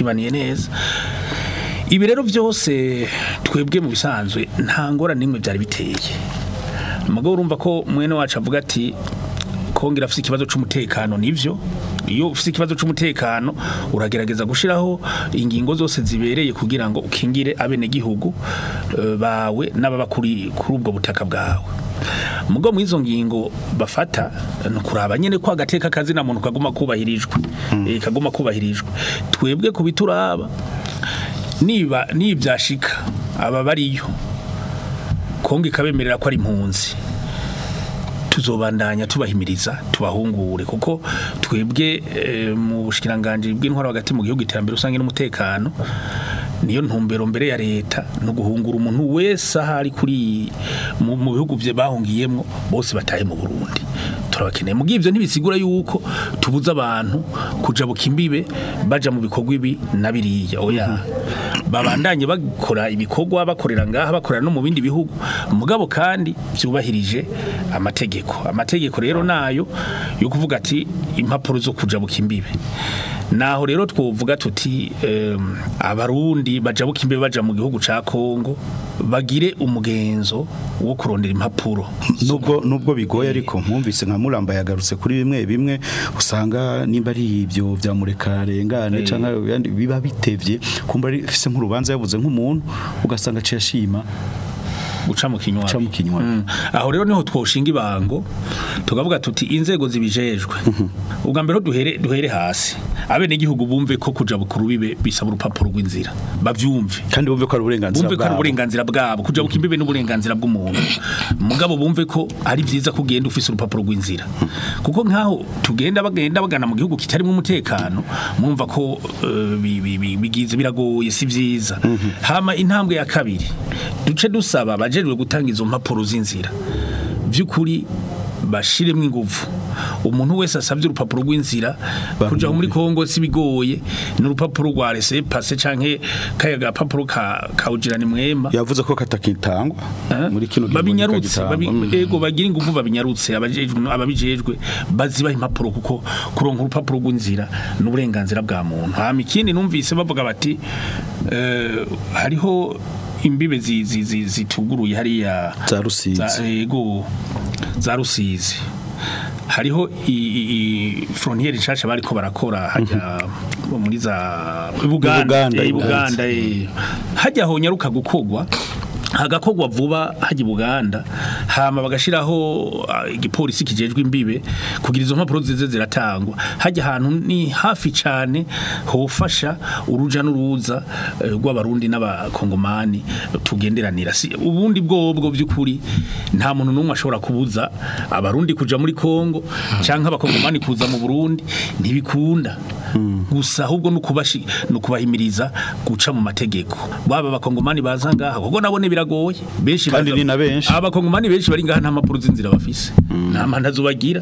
Ibi rero byose twebwe mu bisanzwe nta ngora nimwe byari biteye. Mugabo urumva ko mwene wacu avuga ati kongera afite ikibazo cy'umutekano. Nivyo iyo ufite ikibazo cy'umutekano uragerageza gushiraho ingingo zose zibereye kugira ngo ukingire abene gihugu bawe n'ababa kuri ubwo butaka bwawe. Mugo mu izo ngingo bafata no kuraba nyene ko agateka kazi na muntu kaguma kubahirijwe. Kaguma kubahirijwe. Twebwe kubituraba niba nibyashika aba bariyo Kongo ikabemerera ko ari impunzi, tuzobandanya tubahimiriza tubahungure kuko twebwe mu bushikiranganje bw'intwaro hagati mu gihugu iterambere usange n'umutekano niyo ntumbero mbere ya leta no guhungura umuntu wese ahari kuri mu bihugu bye bahungiyemo bose bataye mu Burundi. Turabakeneye mu givyo ntibisigura yuko tubuza abantu kuja bukimbibe baja mu bikorwa ibi nabiriya. Oya, babandanye bakora ibikorwa bakorera ngaha bakorera no mu bindi bihugu mugabo kandi byubahirije amategeko rero nayo yo kuvuga ati impapuro zo kuja bukimbibe. Naho rero twovuga tuti abarundi baja bukimbibe baja mu gihugu ca Kongo bagire umugenzo wo kurondera impapuro nubwo bigoye ariko mwumvise nka Mulamba yagarutse kuri bimwe usanga nimba ari ibyo vya mureka rengane canka biba bitevye kumba ari fise nk'urubanza yavuze nk'umuntu ugasanga ciyashima guca mu kinywa. Aho rero niho twoshinga ibango tukavuga tuti inzego zibijejwe ubwa mbere duhere hasi abene gihugu bumve ko kuja bukuru bibe bisaba urupapuro rw'inzira bavyumve kandi bumve ko ari uburenganzira bwabo kuja bukimbibe n'uburenganzira bw'umuntu mugabo bumve ko ari vyiza kugenda ufise urupapuro rw'inzira kuko nkaho tugenda bagana mu gihugu kitarimo umutekano mwumva ko bigize biragoye si vyiza. Hama intambwe ya kabiri duce dusaba bajejwe gutanga izo mpapuro z'inzira vy'ukuri bashiremwe ingufu umuntu wese asabye urupapuro rw'inzira kuja muri Kongo sibigoye n'urupapuro rwa laissez-passer canke kaya gapapuro ka ujirani mwema yavuze ko katakitangwa muri kino gihe babinyarutse ego bagira ingufu babinyarutse ababijejwe baziba impapuro kuko kuronka urupapuro rw'inzira n'uburenganzira bwa muntu. Hama ikindi numvise bavuga bati hariho imbibe zituguruye hariya za Rusizi za Rusizi hariho frontiere nshasha bariko barakora hajya muri za Buganda hajya ho nyaruka gukogwa hagakogwa vuba hajya Buganda hama bagashiraho igipolisi kijejwe imbibe kugira izo mpapuro zize ziratangwa hajya ahantu ni hafi cyane hofasha uruja n'uruza rw'abarundi n'abakongomani tugenderanira ubundi bwobwo by'ukuri nta muntu numwe ashobora kubuza abarundi kuja muri Kongo canka abakongomani kuza mu Burundi ntibikunda gusa ahubwo nukubahimiriza guca mu mategeko baba abakongomani baza ngaha kuko nabone biragoye benshi kandi ni na benshi abakongomani benshi bari ngaha nta mpapuro z'inzira bafise nta mandazo bagira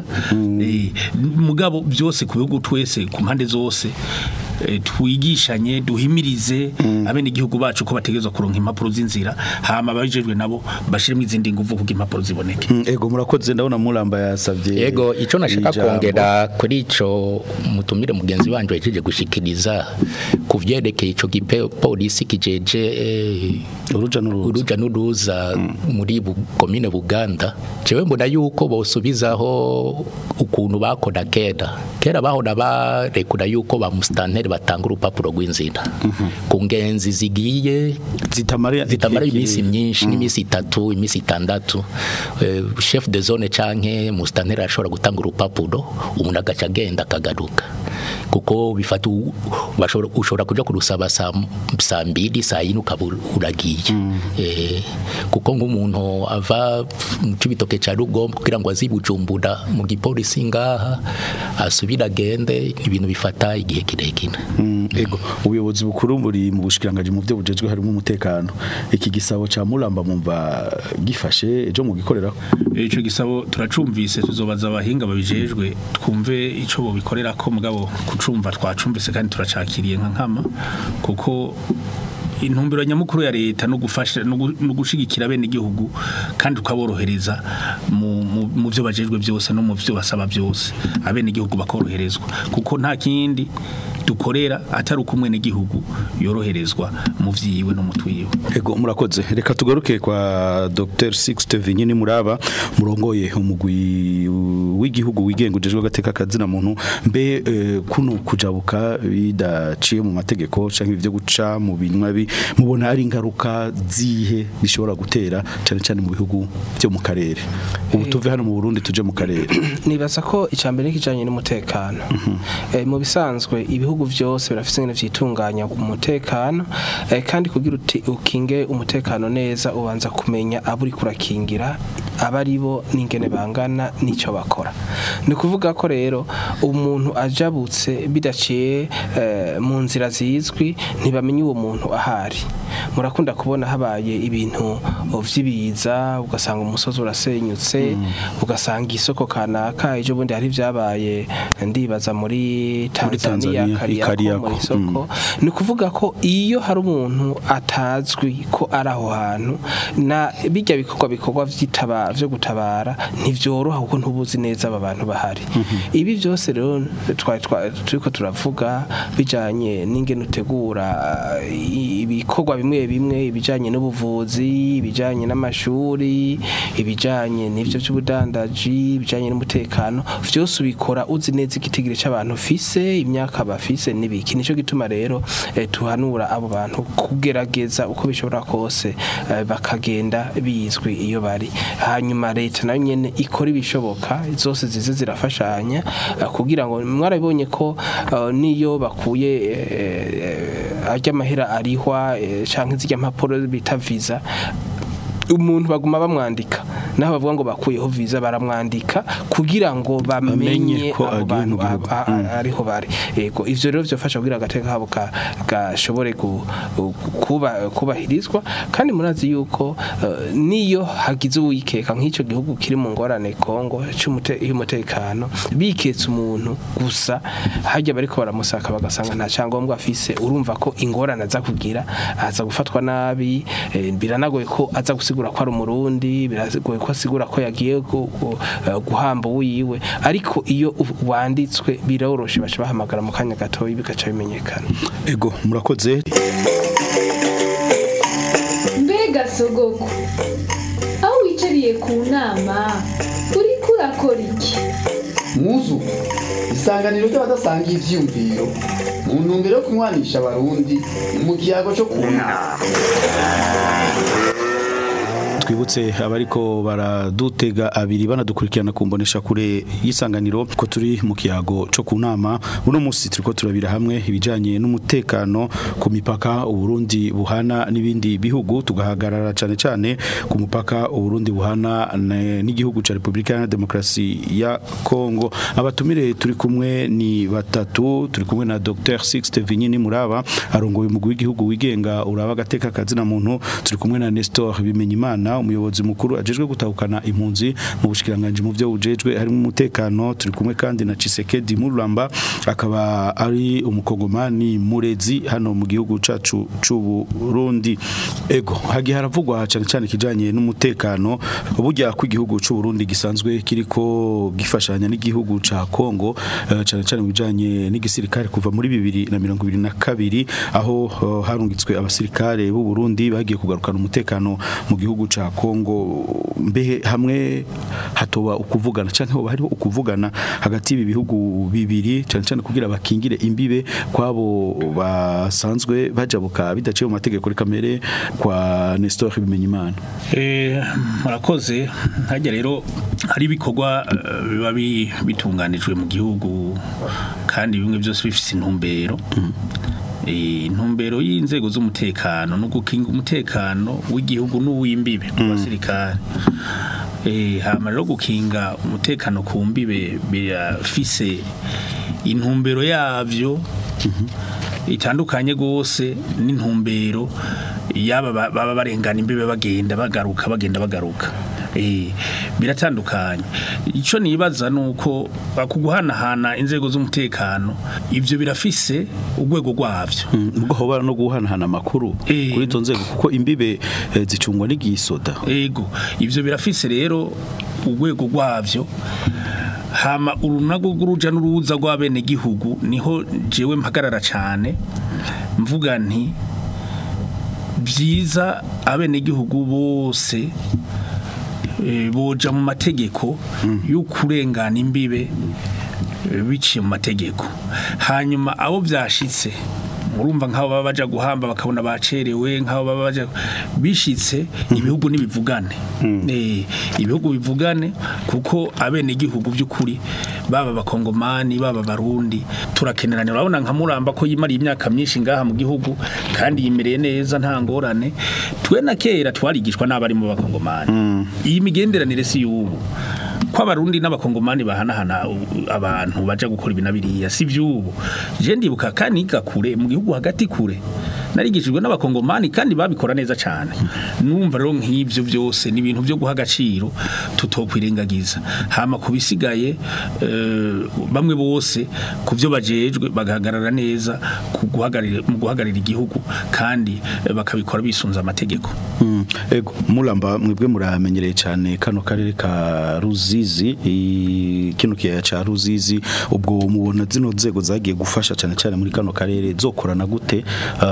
mugabo byose ku bihugu twese ku mpande zose twigishanye duhimirize abene igihugu bacu ko bategezwa kuronka impapuro z'inzira hama babijejwe nabo bashiremo izindi nguvu kugira impapuro ziboneke. Ego murakoze ndabona Mulamba yasavye ego ico nashaka kongera kuri ico mutumire mugenzi wanje yaje gushikiriza kuvyerekeye ico gipolisi kijeje uruja n'uruza muri komine Buganda jewe mbona yuko bosubizaho ukuntu bakora kera bahora barekura yuko bamustanteri batanga urupapuro rw'inzira ku ngenzi zigiye zitamara imisi myinshi n'imisi 3 imisi 6 chef de zone canke mustanteri ashobora gutanga urupapuro umuntu agaca agenda akagaruka kuko bifata ushobora kuja kurusaba saa 2 saa 4 ukaburagiye kuko nk'umuntu ava mu Cibitoke ca Rugombo kugira ngo azibujumbura mu gipolisi ngaha asubira agende ibintu bifata igihe kirekire. Ego ubuyobozi bukuru muri mu bushikiranganje mu byo bujejwe harimo umutekano iki gisabo ca Mulamba mumva gifashe ejo mu gikoreraho ico gisabo turacumvise tuzobaza abahinga babijejwe twumve ico bo bikorera ko mugabo kucumva twacumvise kandi turacakiriye nka nkama kuko intumbero nyamukuru ya leta no gufasha no gushigikira bene igihugu kandi tukaborohereza mu byo bajejwe byose no mu byo basaba byose abene igihugu bakoroherezwa kuko nta kindi dukorera atari ukumwe n'igihugu yoroherezwa mu vyiwe no mutwiwe. Ego murakoze reka tugaruke kwa Dr Sixte Vinyini Muraba murongoye umugwi w'igihugu wigengujejwe gateka kazina muntu mbe kuno kujabuka bidaciye mu mategeko canke ivyo guca mu binwa mubona ari ingaruka zihe bishobora gutera cyane cyane mu bihugu byo mu karere ubu tuve hano mu Burundi tuje mu karere nibaza ko icambere kijanye n'umutekano mu bisanzwe ibihugu byose birafite ingene vyitunganya umutekano kandi kugira ukinge umutekano neza ubanza kumenya aburi kurakingira abaribo n'ingene bangana nico bakora ni kuvuga ko rero umuntu ajabutse bidaciye mu nzira zizwi ntibamenye uwo muntu ahari murakunda kubona habaye ibintu vy'ibiza ugasanga umusozi urasenyutse ugasanga isoko kanaka ejo bundi hari vyabaye ndibaza muri Tanzania kariya muri soko ni kuvuga ko iyo hari umuntu atazwi ko ari aho hantu na bijya bikorwa vyo gutabara ntivyoroha kuko ntubuzi neza aba bantu bahari ibi byose rero turiko turavuga bijanye n'ingene utegura ibikorwa bimwe bimwe ibijanye n'ubuvuzi ibijanye n'amashuri ibijanye n'ivyo by'ubudandaji ibijanye n'umutekano vyose ubikora uzi neza igitigire c'abantu fise imyaka bafise nibiki nico gituma rero tuhanura abo bantu kugerageza uko bishobora kose bakagenda bizwi iyo bari hanyuma leta nayo nyene ikora ibishoboka zose zize zirafashanya kugira ngo mwarabonye ko niyo bakuye ajya mahera arihwa canke zijya mpapuro bita visa umuntu baguma bamwandika naho bavuga ngo bakuyeho visa baramwandika kugira ngo bamenye ko ariho bari yego ivyo rero byofasha kugira agateka kabo gashobore kubahirizwa kandi murazi yuko niyo hagize uwikeka nk'ico gihugu kiri mu ngorane Kongo y'umutekano biketse umuntu gusa hajya bariko baramusaka bagasanga nta cyangombwa afise urumva ko ingorane aza kugira aza gufatwa nabi biranagoye ko aza gusigura ko ari umurundi biragoye ko asigura ko yagiye guhamba wiwe ariko iyo wanditswe biroroshe bacha bahamagara mu kanya gatoyi bikaca bimenyekana. Ego murakoze. Mbega sogoko aho wicariye ku nama uri kurakora iki muzu isanganiro ry'abadasanga ivyumviro mu ntumbero yo kunywanisha abarundi mu kiyago cyo ku nama. Twibutse abariko baradutega abiri banadukurikirana kumbonesha kure yisanganiro ko turi mu kiyago cyo kunama uno musi turiko turabira hamwe ibijanye n'umutekano ku mipaka Uburundi buhana n'ibindi bihugu tugahagarara cane cane ku mupaka Uburundi buhana n'igihugu ca Republika ya Demokrasi ya Kongo. Abatumire turi kumwe ni batatu turi kumwe na Dr Sixte Vinyini Muraba arongoye umugwi w'igihugu wigenga uraba gateka kazina muntu turi kumwe na Nestor Bimenyimana umuyobozi mukuru ajejwe gutahukana impunzi mu bushikiranganje mu byo ujejwe harimo umutekano turi kumwe kandi na Chisekedi Mulamba akaba ari umukogomani murezi hano mu gihugu cacu c'u Burundi. Ego hagi haravugwa cyane cyane kijanye n'umutekano burya ku gihugu c'u Burundi gisanzwe kiriko gifashanya n'igihugu ca Kongo cyane cyane bijanye n'igisirikare kuva muri 2022 aho harungitswe abasirikare b'u Burundi bagiye kugarukana umutekano mu gihugu ca Kongo mbehe hamwe hatoba ukuvugana canke hoba hariho ukuvugana hagati y'ibi bihugu bibiri cyane cyane kugira bakingire imbibe kwabo basanzwe bajabuka bidaciye mu mategeko kamere kwa Nestor Bimenyimana. Murakoze hajya rero hari bikorwa biba bitunganijwe mu gihugu kandi bimwe byose bifite intumbero intumbero y'inzego z'umutekano no gukinga umutekano w'igihugu n'uw'imbibe ku basirikare hama rero gukinga umutekano ku mbibe birafise intumbero yavyo itandukanye gose n'intumbero yaba baba barengana imbibe bagenda bagaruka biratandukanye. Ico nibaza nuko kuguhanahana inzego z'umutekano ivyo birafise urwego rwavyo ubwo hoba no guhanahana amakuru kuri izo nzego kuko imbibe zicungwa n'igisoda. Ego ivyo birafise rero urwego rwavyo. Hama urunago guruja n'uruza rw'abene gihugu niho jewe mpagarara cyane mvuga nti byiza abene gihugu bose boja mu mategeko y'ukurengana imbibe biciye mu mategeko. Hanyuma abo byashitse murumva nk'aho baba baja guhamba bakabona bacerewe nk'aho baba baja bishitse ibihugu nibivugane ibihugu bivugane kuko abene gihugu by'ukuri baba bakongomani baba barundi turakenerana. Urabona nka Muramba ko yimariye imyaka myinshi ngaha mu gihugu kandi yimereye neza nta ngorane. Twe na kera twarigishwa n'abari mu bakongomani iyi migenderanire si y'ubu ko abarundi n'abakongomani bahanahana abantu baja gukora ibinabiriya si vy'ubu. Je ndibuka kaniga kure mu gihugu hagati kure narigishijwe n'abakongomani kandi babikora neza cyane. Numva rero nk'ivyo byose ni ibintu byo guha agaciro tutokwirengagiza. Hama kubisigaye bamwe bose kuvyo bajejwe bagahagarara neza mu guhagarira igihugu kandi bakabikora bisunza amategeko. Ego Muramba mwebwe muramenyereye cyane kano karere ka Ruzizi kino kiya ca Ruzizi ubwo mubona zino nzego zagiye gufasha cyane cyane muri kano karere zokorana gute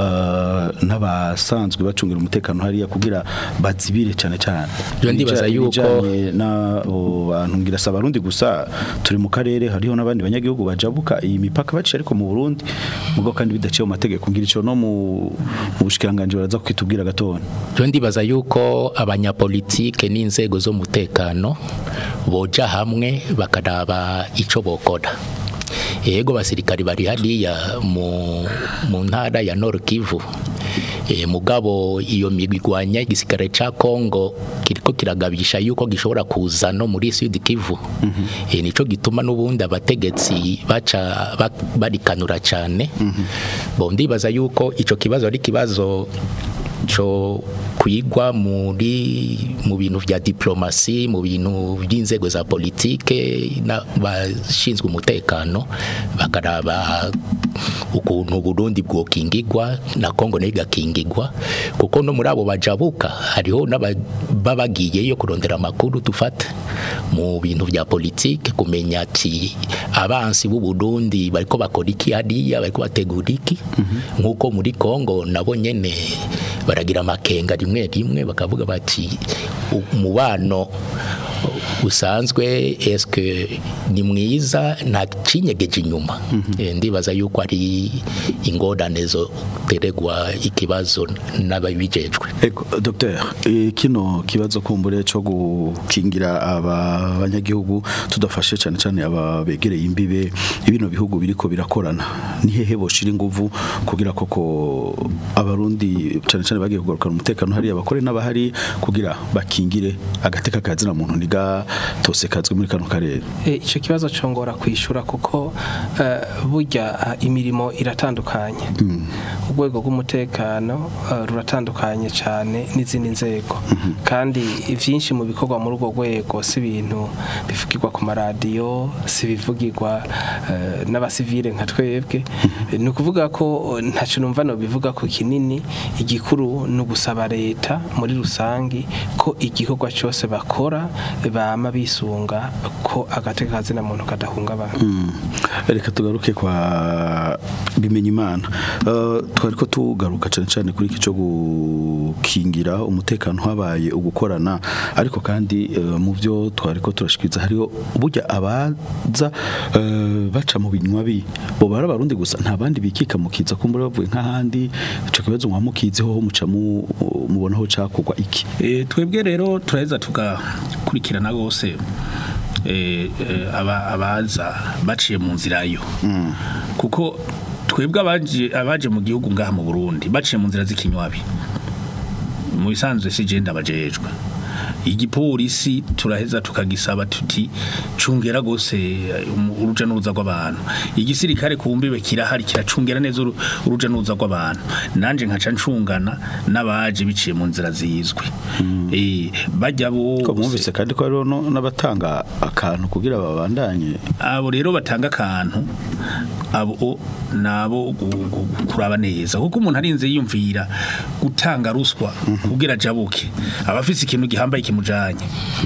n'abasanzwe bacungira umutekano hariya kugira bazibire cyane cyane. Yo ndibaza yuko na bantu ngira Abarundi gusa turi mu karere hariho n'abandi banyagihugu bajabuka iyi mipaka baciye ariko mu Burundi mugo kandi bidaciye mu mategeko ngira ico no mu bushikiranganje baraza kwitubwira gatone. Yo ndibaza yuko abanyapolitike n'inzego zo mutekano boja hamwe bakaraba ico bokora. Yego basirikari bari hariya mu ntara ya Nord Kivu. Mugabo iyo migwanya igisikare ca Kongo kiriko kiragabisha yuko gishobora kuza no muri Sud Kivu. Nico gituma n'ubundi abategetsi baca barikanura cyane. Bo ndibaza yuko ico kibazo ari kibazo cyo kwigwa mu bintu vya diplomasi mu bintu by'inzego za politike bashinzwe umutekano bakaraba ukuntu Burundi bwokingirwa na Kongo nayo igakingirwa kuko no muri abo bajabuka hariho n'abagiyeyo kurondera amakuru dufata mu bintu vya politike kumenya ati abansi b'u Burundi bariko bakora iki hariya bariko bategura iki nkuko muri Kongo nabo nyene baragira amakenga rimwe bakavuga bati umubano usanzwe eske ni mwiza nta cinyegeje inyuma. Ndibaza yuko ari ingorane zo teregwa ikibazo n'ababijejwe. Dr. Kino kibazo kumbure cyo gukingira abanyagihugu tudafashe cyane cyane ababegereye imbibe ibino bihugu biriko birakorana ni hehe boshira inguvu kugira koko abarundi cyane cyane bagiye kugarukana umutekano hari abakore n'abahari kugira bakingire agateka kazina muntu niga tose kazwe muri kano karere. Ico kibazo congora kwishura kuko burya imirimo iratandukanye. Urwego rw'umutekano ruratandukanye cyane n'izindi nzego kandi ivyinshi mu bikorwa muri urwo rwego si ibintu bivugirwa ku maradiyo si bivugirwa n'abasivile nka twebwe. Ni ukuvuga ko ntaco numva no bivuga ko kinini igikuru no gusaba leta muri rusangi ko igikorwa cyose bakora bama bisunga ko agateka kazina muntu kadahungabana. Reka tugaruke kwa Bimenyimana. Twariko tugaruka cyane cyane kuri kico gukingira umutekano habaye ugukorana ariko kandi mu byo twariko turashikiriza hariho burya abaza baca mu binywa bo barabarundi gusa nta bandi bikika mukiza kumbura bavuye nk'ahandi ico kibazo mwamukizeho muca mubonaho cakugwa iki. Twebwe rero turaheza tugakurikirana gose abaza baciye mu nzira yo kuko twebwe abaje mu gihugu ngaha mu Burundi baciye mu nzira z'ikinywabi mu bisanzwe si je ndabajejwe igipolisi turaheza tukagisaba tuti cungera gose uruja n'uruza rw'abantu igisirikare kumbibe kirahari kiracungera neza uruja n'uruza rw'abantu nanje nkaca ncungana n'abaje biciye mu nzira zizwi bajya bo ko mwumvise kandi ko rero n'abatanga akantu kugira babandanye abo rero batanga akantu abo nabo kuraba neza kuko umuntu arinze yiyumvira gutanga ruswa kugira jabuke abafise ikintu gihambaye kimujanye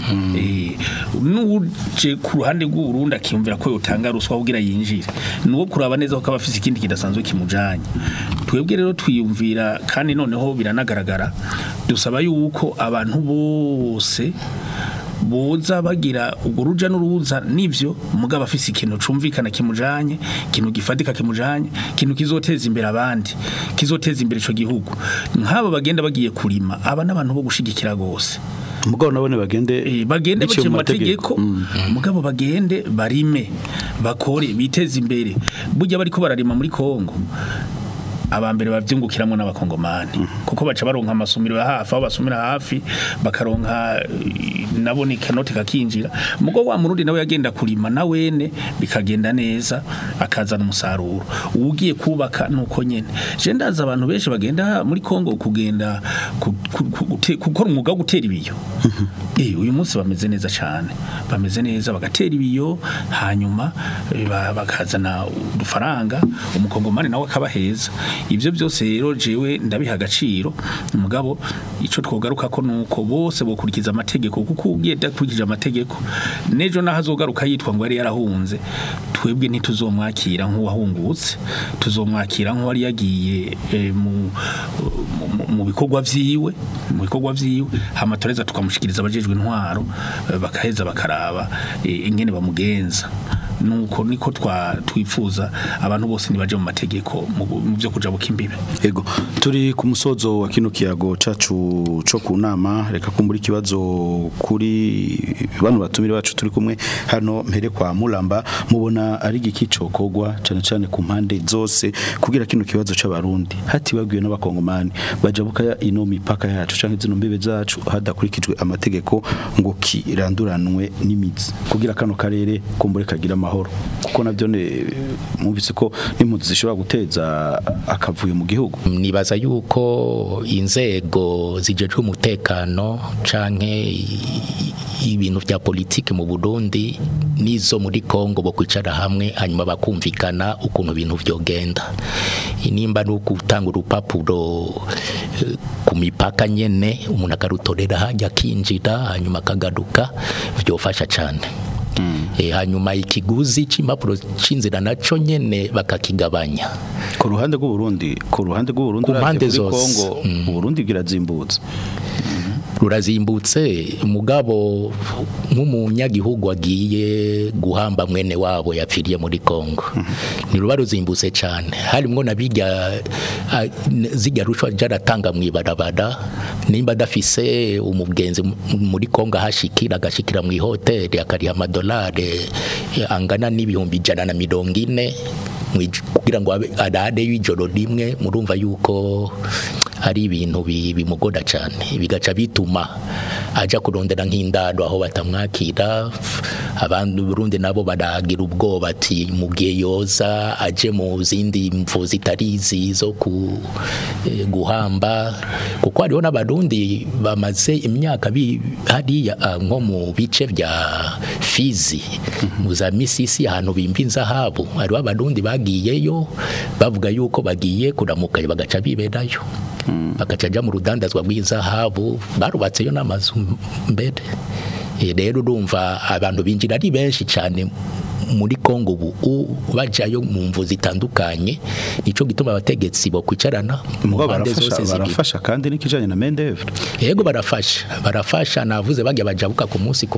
n'uje ku ruhande rw'Urundi akiyumvira ko yotanga ruswa kugira yinjire nuwo kuraba neza ko abafise ikindi kidasanzwe kimujanye twebwe rero twiyumvira kandi noneho biranagaragara dusaba yuko abantu bose boza bagira uguruja n'uruza nivyo mugabo afise ikintu cumvikana kimujanye ikintu gifatika kimujanye ikintu kizoteza imbere abandi kizoteza imbere ico gihugu nk'abo bagenda bagiye kurima aba n'abantu bo gushigikira gose mugabo nabone bagende baciye mu mategeko mugabo bagende barime bakore biteze imbere burya bariko bararima muri Kongo abambere bavyungukiramwe n'abakongomani kuko baca baronka amasumiro ya hafi aho basumira hafi bakaronka nabone kanoti kakinjira mugo wa murundi nawe yagenda kurima na wene bikagenda neza akazana umusaruro ugiye kubaka nuko nyene je ndaza abantu benshi bagenda muri Kongo kugenda gukora umwuga wo gutera ibiyo uyu munsi bameze neza cyane bameze neza bagatera ibiyo hanyuma bakazana udufaranga umukongomani nawe akabaheza ibyo byose rero jewe ndabiha agaciro umugabo ico twogaruka ko nuko bose bokurikiza amategeko kuko ugiye dakurikije amategeko nejo nahazogaruka yitwa ngo ari yarahunze twebwe ntituzomwakira nk'uwahungutse tuzomwakira nk'uwari yagiye mu bikorwa vyiwe hama tureza tukamushikiriza abajejwe intwaro bakaheza bakaraba ingene bamugenza nuko niko twifuza abantu bose nibaje mu mategeko mu byo kujabuka imbibe yego turi ku musozo wa kino kiyago cacu co kunama reka kumbura ikibazo kuri banu batumire bacu turi kumwe hano mpere kwa Mulamba mubona ari gikicokogwa cyane cyane ku mpande zose kugira kino kibazo c'abarundi hati babwiwe n'abakongomani bajabuka ino mipaka yacu canke zino mbibe zacu hadakurikijwe amategeko ngo kiranduranwe n'imizi kugira kano karere kumbure kagira mahoro kuko navyo mumvise ko n'impunzi zishobora guteza akavuye mu gihugu nibaza yuko inzego zijejwe umutekano canke ibintu vya politike mu Burundi nizo muri Kongo bo kwicara hamwe hanyuma bakumvikana ukuntu ibintu vyogenda inimba no gutanga urupapuro ku mipaka nyene umuntu akarutorera hajya kinjira hanyuma akagaruka vyofasha cyane hanyuma ikiguzi c'impapuro cinzira naco nyene bakakigabanya ku ruhande rw'Uburundi uraje muri Kongo Uburundi bwirazimbutse rurazimbutse mugabo nk'umunyagihugu agiye guhamba mwene wabo yapfiriye muri Kongo ni ruba ruzimbutse cyane harimwo nabijya zijya rushwa jaratanga mwibarabara nimba dafise umugenzi muri Kongo hashikira agashikira mu hoteli akariha amadolari angana n'ibihumbi 140 kugira ngo adade y'ijoro rimwe murumva yuko ari ibintu bimugoda cyane bigaca bituma aja kurondera nk'indado aho batamwakira abantu Burundi nabo baragira ubwoba ati mugiye yoza aje mu zindi mvu zitarizi zo guhamba kuko hariho n'abarundi bamaze imyaka hariya nko mu bice bya Fizi muza Misisi ahantu bimbinza habo hariho abarundi bagiyeyo bavuga yuko bagiye kuramuka bagaca biberayo bakacaja mu rudandazwa rw'inzahabu barubatseyo n'amazu mbere rero urumva abantu binjira ari benshi cyane muri Kongo ubu bajayo mu mvu zitandukanye nico gituma abategetsi bo kwicarana mu bande zose barafasha kandi nikijanye na Mendevre yego barafasha navuze bajya bajabuka ku munsi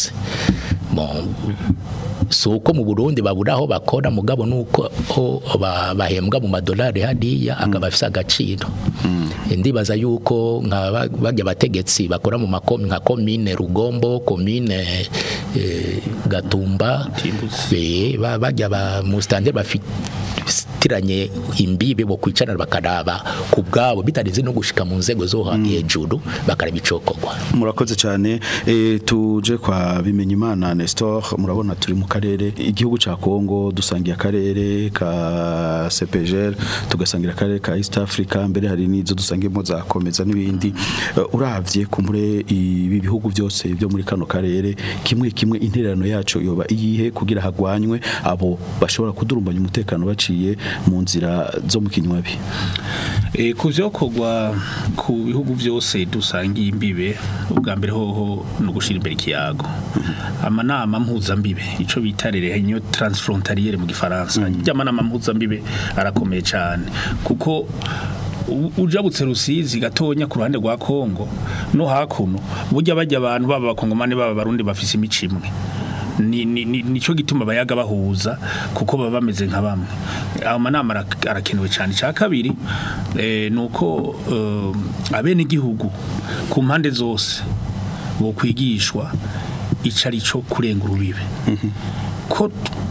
suko mu Burundi baburaho bakora mugabo nuko bahembwa mu madolari hadiya akabafisa agaciro ndibaza yuko bajya bategetsi bakora mu makomi nka komine Rugombo komine Gatumba bajya ba mustande bafite bitiranye imbibe bo kwicarana bakaraba kubgabo bitarize no gushika mu nzego zo hejuru bakaraba icokogwa. Murakoze cyane tuje kwa Bimenya Imana Nestor, murabona turi mu karere igihugu ca Kongo, dusangiye akarere ka CPGL, tugasangira akarere ka East Africa, mbere hari nizo dusangiyemo za komeza n'ibindi. Uravye kumure ibi bihugu byose byo muri kano karere, kimwe intererano yacu yoba iyihe kugira hagwanywe abo bashobora kudurumbanya umutekano baciye mu nzira zo mu kinywabi? Kuvyo kogwa ku bihugu byose dusangiye imbibe, ubwa mbere hoho no gushira imbere ikiyago. Amanama mpuzambibe ico bita reunion transfrontalière mu gifaransa. Amanama mpuzambibe arakomeye cyane kuko ujabutse Rusizi gatonya ku ruhande rwa Kongo no hakuno burya bajya abantu baba bakongomane baba barundi bafise imicimwe nico gituma bayaga bahuza kuko baba bameze nka bamwe. Amanama arakenewe cyane. Cya kabiri nuko abene igihugu ku mpande zose bo kwigishwa icari cyo kurenga urubibe ko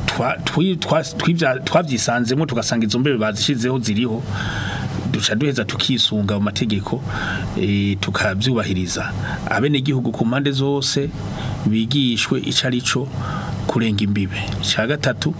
twavyisanzemo tugasanga izo mbebe bazishizeho ziriho, duca duheza tukisunga mu mategeko tukabyubahiriza. Abene igihugu ku mpande zose bigishwe icari cyo kurenga imbibe. Cya gatatu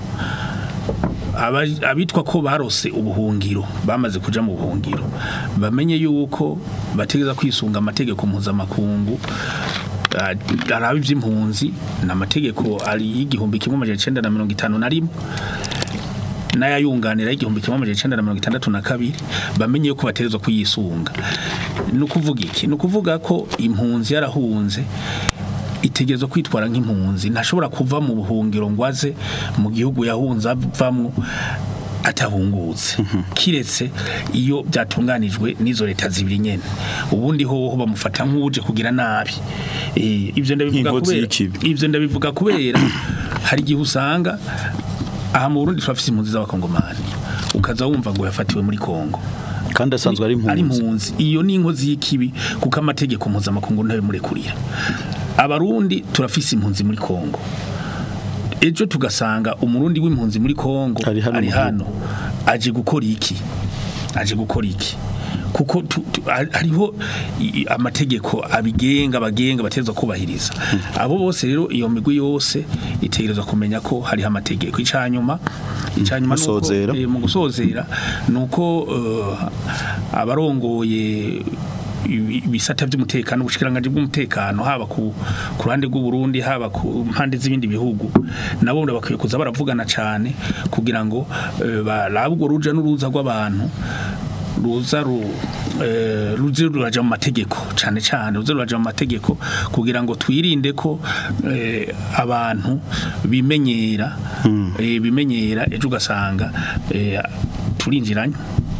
abitwa ko barose ubuhungiro bamaze kuja mu buhungiro bamenye yuko bategeza kwisunga amategeko mpuzamakungu arabi by'impunzi n'amategeko ari y'igihumbi 1951 n'ayayunganira y'igihumbi 1962 bamenye yuko bategezwa kuyisunga. Nukuvuga iki? Nukuvuga ko impunzi yarahunze itegezo kwitwara nk'impunzi, ntashobora kuva mu buhungiro ngwaze mu gihugu yahunze avamwo atahungutse kiretse iyo byatunganijwe n'izo leta zibiri nyene. Ubundi ho bamufata nk'uje kugira nabi. Ivyo ndabivuga kubera hari gihe usanga aha mu Burundi turafise impunzi z'abakongomani ukaza wumva ngo yafatiwe muri Kongo kandi asanzwe ari impunzi. Iyo ni inkozi y'ikibi kuko amategeko mpuzamakungu ntabe murekurira. Abarundi turafise impunzi muri Kongo, ejo tugasanga umurundi w'impunzi muri Kongo ari hano aje gukora iki kuko hariho amategeko abigenga bategezwa kubahiriza. Abo bose rero iyo migwi yose itegerezwa kumenya ko hariho amategeko. Icanyuma mu gusozera nuko abarongoye ibisata by'umutekano ubushikiranganje bw'umutekano haba ku ruhande rw'u Burundi haba ku mpande z'ibindi bihugu nabo bakwiye kuza baravugana cyane kugira ngo barabwo ruja n'uruza rw'abantu ruraja mu mategeko cyane ruraja mu mategeko kugira ngo twirinde ko abantu bimenyera ejo ugasanga turinjiranye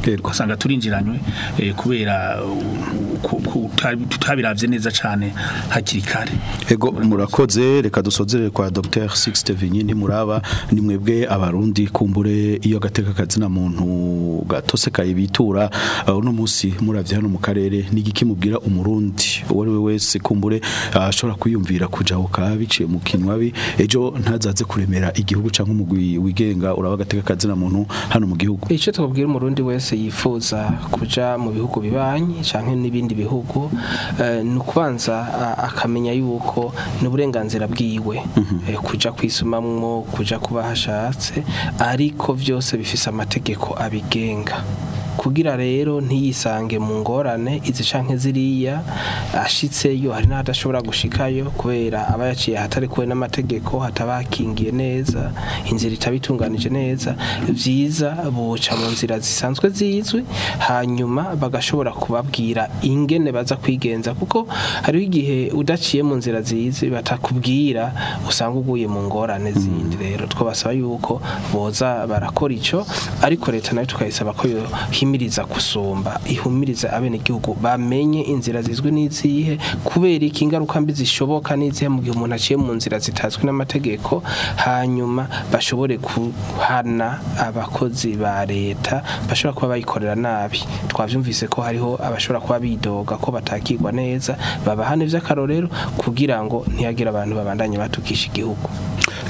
kubera tutabiravye neza cyane hakiri kare. Ego murakoze, reka dusozere kwa Dr. Sixte Vinyini Muraba. Ni mwebwe abarundi kumbure iyo gateka kazina muntu gatose kayibitura uno munsi muravye hano mu karere n'igiki mubwira umurundi uwo we wese kumbure ashobora kwiyumvira kujaho kabiciye mu kinywabi ejo ntazaze kuremera igihugu canke umugwi wigenga uraba gateka kazina muntu hano mu gihugu? Ico twabwira umurundi wese yifuza kuja mu bihugu bibanyi canke n'ibindi bihugu nukubanza akamenya yuko n'uburenganzira bwiwe kuja kwisumamwo kuja kuba hashatse, ariko vyose bifise amategeko abigenga kugira rero ntiyisange mu ngorane izi canke ziriya ashitseyo hari n'adashobora gushikayo kubera aba yaciye hatari kuwe n'amategeko hatabakingiye neza inzira itabitunganije neza. Vyiza boca mu nzira zisanzwe zizwi hanyuma bagashobora kubabwira ingene baza kwigenza kuko hariho igihe udaciye mu nzira zizi batakubwira usanga uguye mu ngorane zindi. Rero twabasaba yuko boza barakora ico, ariko leta nayo tukayisaba ko yo himiriza kusumba ihumiriza abene igihugu bamenye inzira zizwe n'izihe kubera iki ingaruka mbi zishoboka n'izihe mu gihe umuntu aciye mu nzira zitazwi n'amategeko, hanyuma bashobore kuhana abakozi ba leta bashobora kuba bayikorera nabi. Twavyumvise ko hariho abashobora kuba bidoga ko batakirwa neza, babahane vy'akarorero kugira ngo ntiyagira abantu babandanye batukisha igihugu.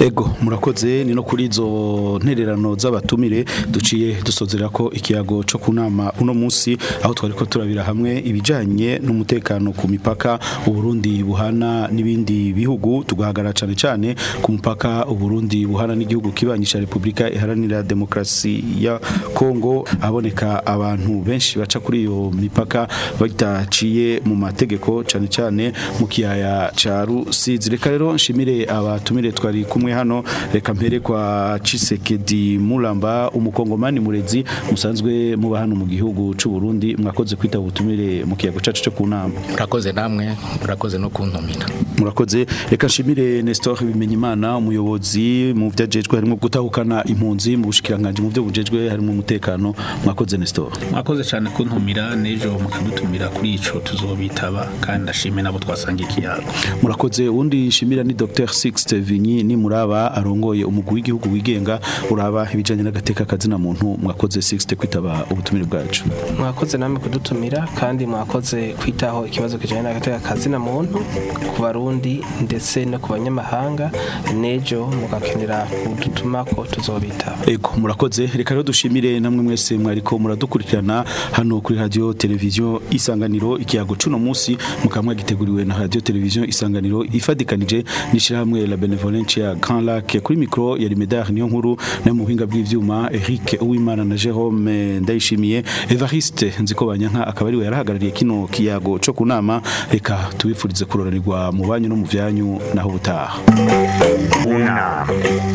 Ego murakoze ni no kuri izo ntererano z'abatumire duciye dusozera ko ikiyago cyo kunama uno munsi aho twari ko turabira hamwe ibijanye n'umutekano ku mipaka Uburundi buhana n'ibindi bihugu tugahagarara cyane cyane ku mupaka Uburundi buhana n'igihugu kibanyisha Republika Iharanira Demokrasi ya Kongo aboneka abantu benshi baca kuri iyo mipaka bataciye mu mategeko cyane cyane mu kiyaya ca Rusizi. Reka rero nshimire abatumire twari kumwe hano, reka mpere kwa Chisekedi Mulamba umukongomani murezi musanzwe muba hano mu gihugu c'u Burundi, mwakoze kwita ubutumire mu kiyago cacu cyo kunama. Murakoze namwe, murakoze no kuntumira. Murakoze. Reka nshimire Nestor Bimenyimana umuyobozi mu vyajejwe harimo gutahukana impunzi mu bushikiranganje mu byo bujejwe harimo umutekano. Mwakoze Nestor. Mwakoze cyane kuntumira, nejo mukadutumira kuri ico tuzobitaba kandi ashime nabo twasanga ikiyago. Murakoze. Undi nshimira ni Dr Sixte Vinyi ni muraba arongoye umugwi w'igihugu wigenga uraba ibijanye n'agateka kazina muntu. Mwakoze Sixte kwitaba ubutumire bwacu. Mwakoze namwe kudutumira kandi mwakoze kwitaho ikibazo kijanye n'agateka kazina muntu ku Barundi ndetse no ku banyamahanga, nejo mugakenera kudutuma ko tuzobitaba. Ego murakoze. Reka rero dushimire namwe mwese mwariko muradukurikirana hano kuri radio television Isanganiro. Ikiyago cuno munsi mukamwa giteguriwe na radio television Isanganiro ifadikanije n'ishirahamwe la Benevolence ya Grand Lac. Kuri micro ya Rimedar niyo nkuru na mu buhinga bw'ivyuma Eric Uwimana na Jerome Ndayishimiye. Evariste Nzikobanyanka akaba ari we yarahagarariye kino kiyago cyo kunama. Reka tubifurize kuroranirwa mu banyu no mu vyanyu naho butaha. Unama.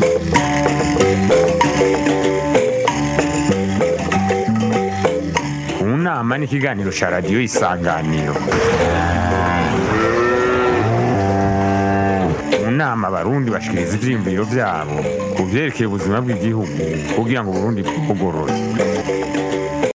Unama ni ikiganiro cya radiyo Isanganiro. Mu nama abarundi bashikiriza ivyiyumviro vyabo ku vyerekeye ubuzima bw'igihugu kugira ngo Burundi bugorore.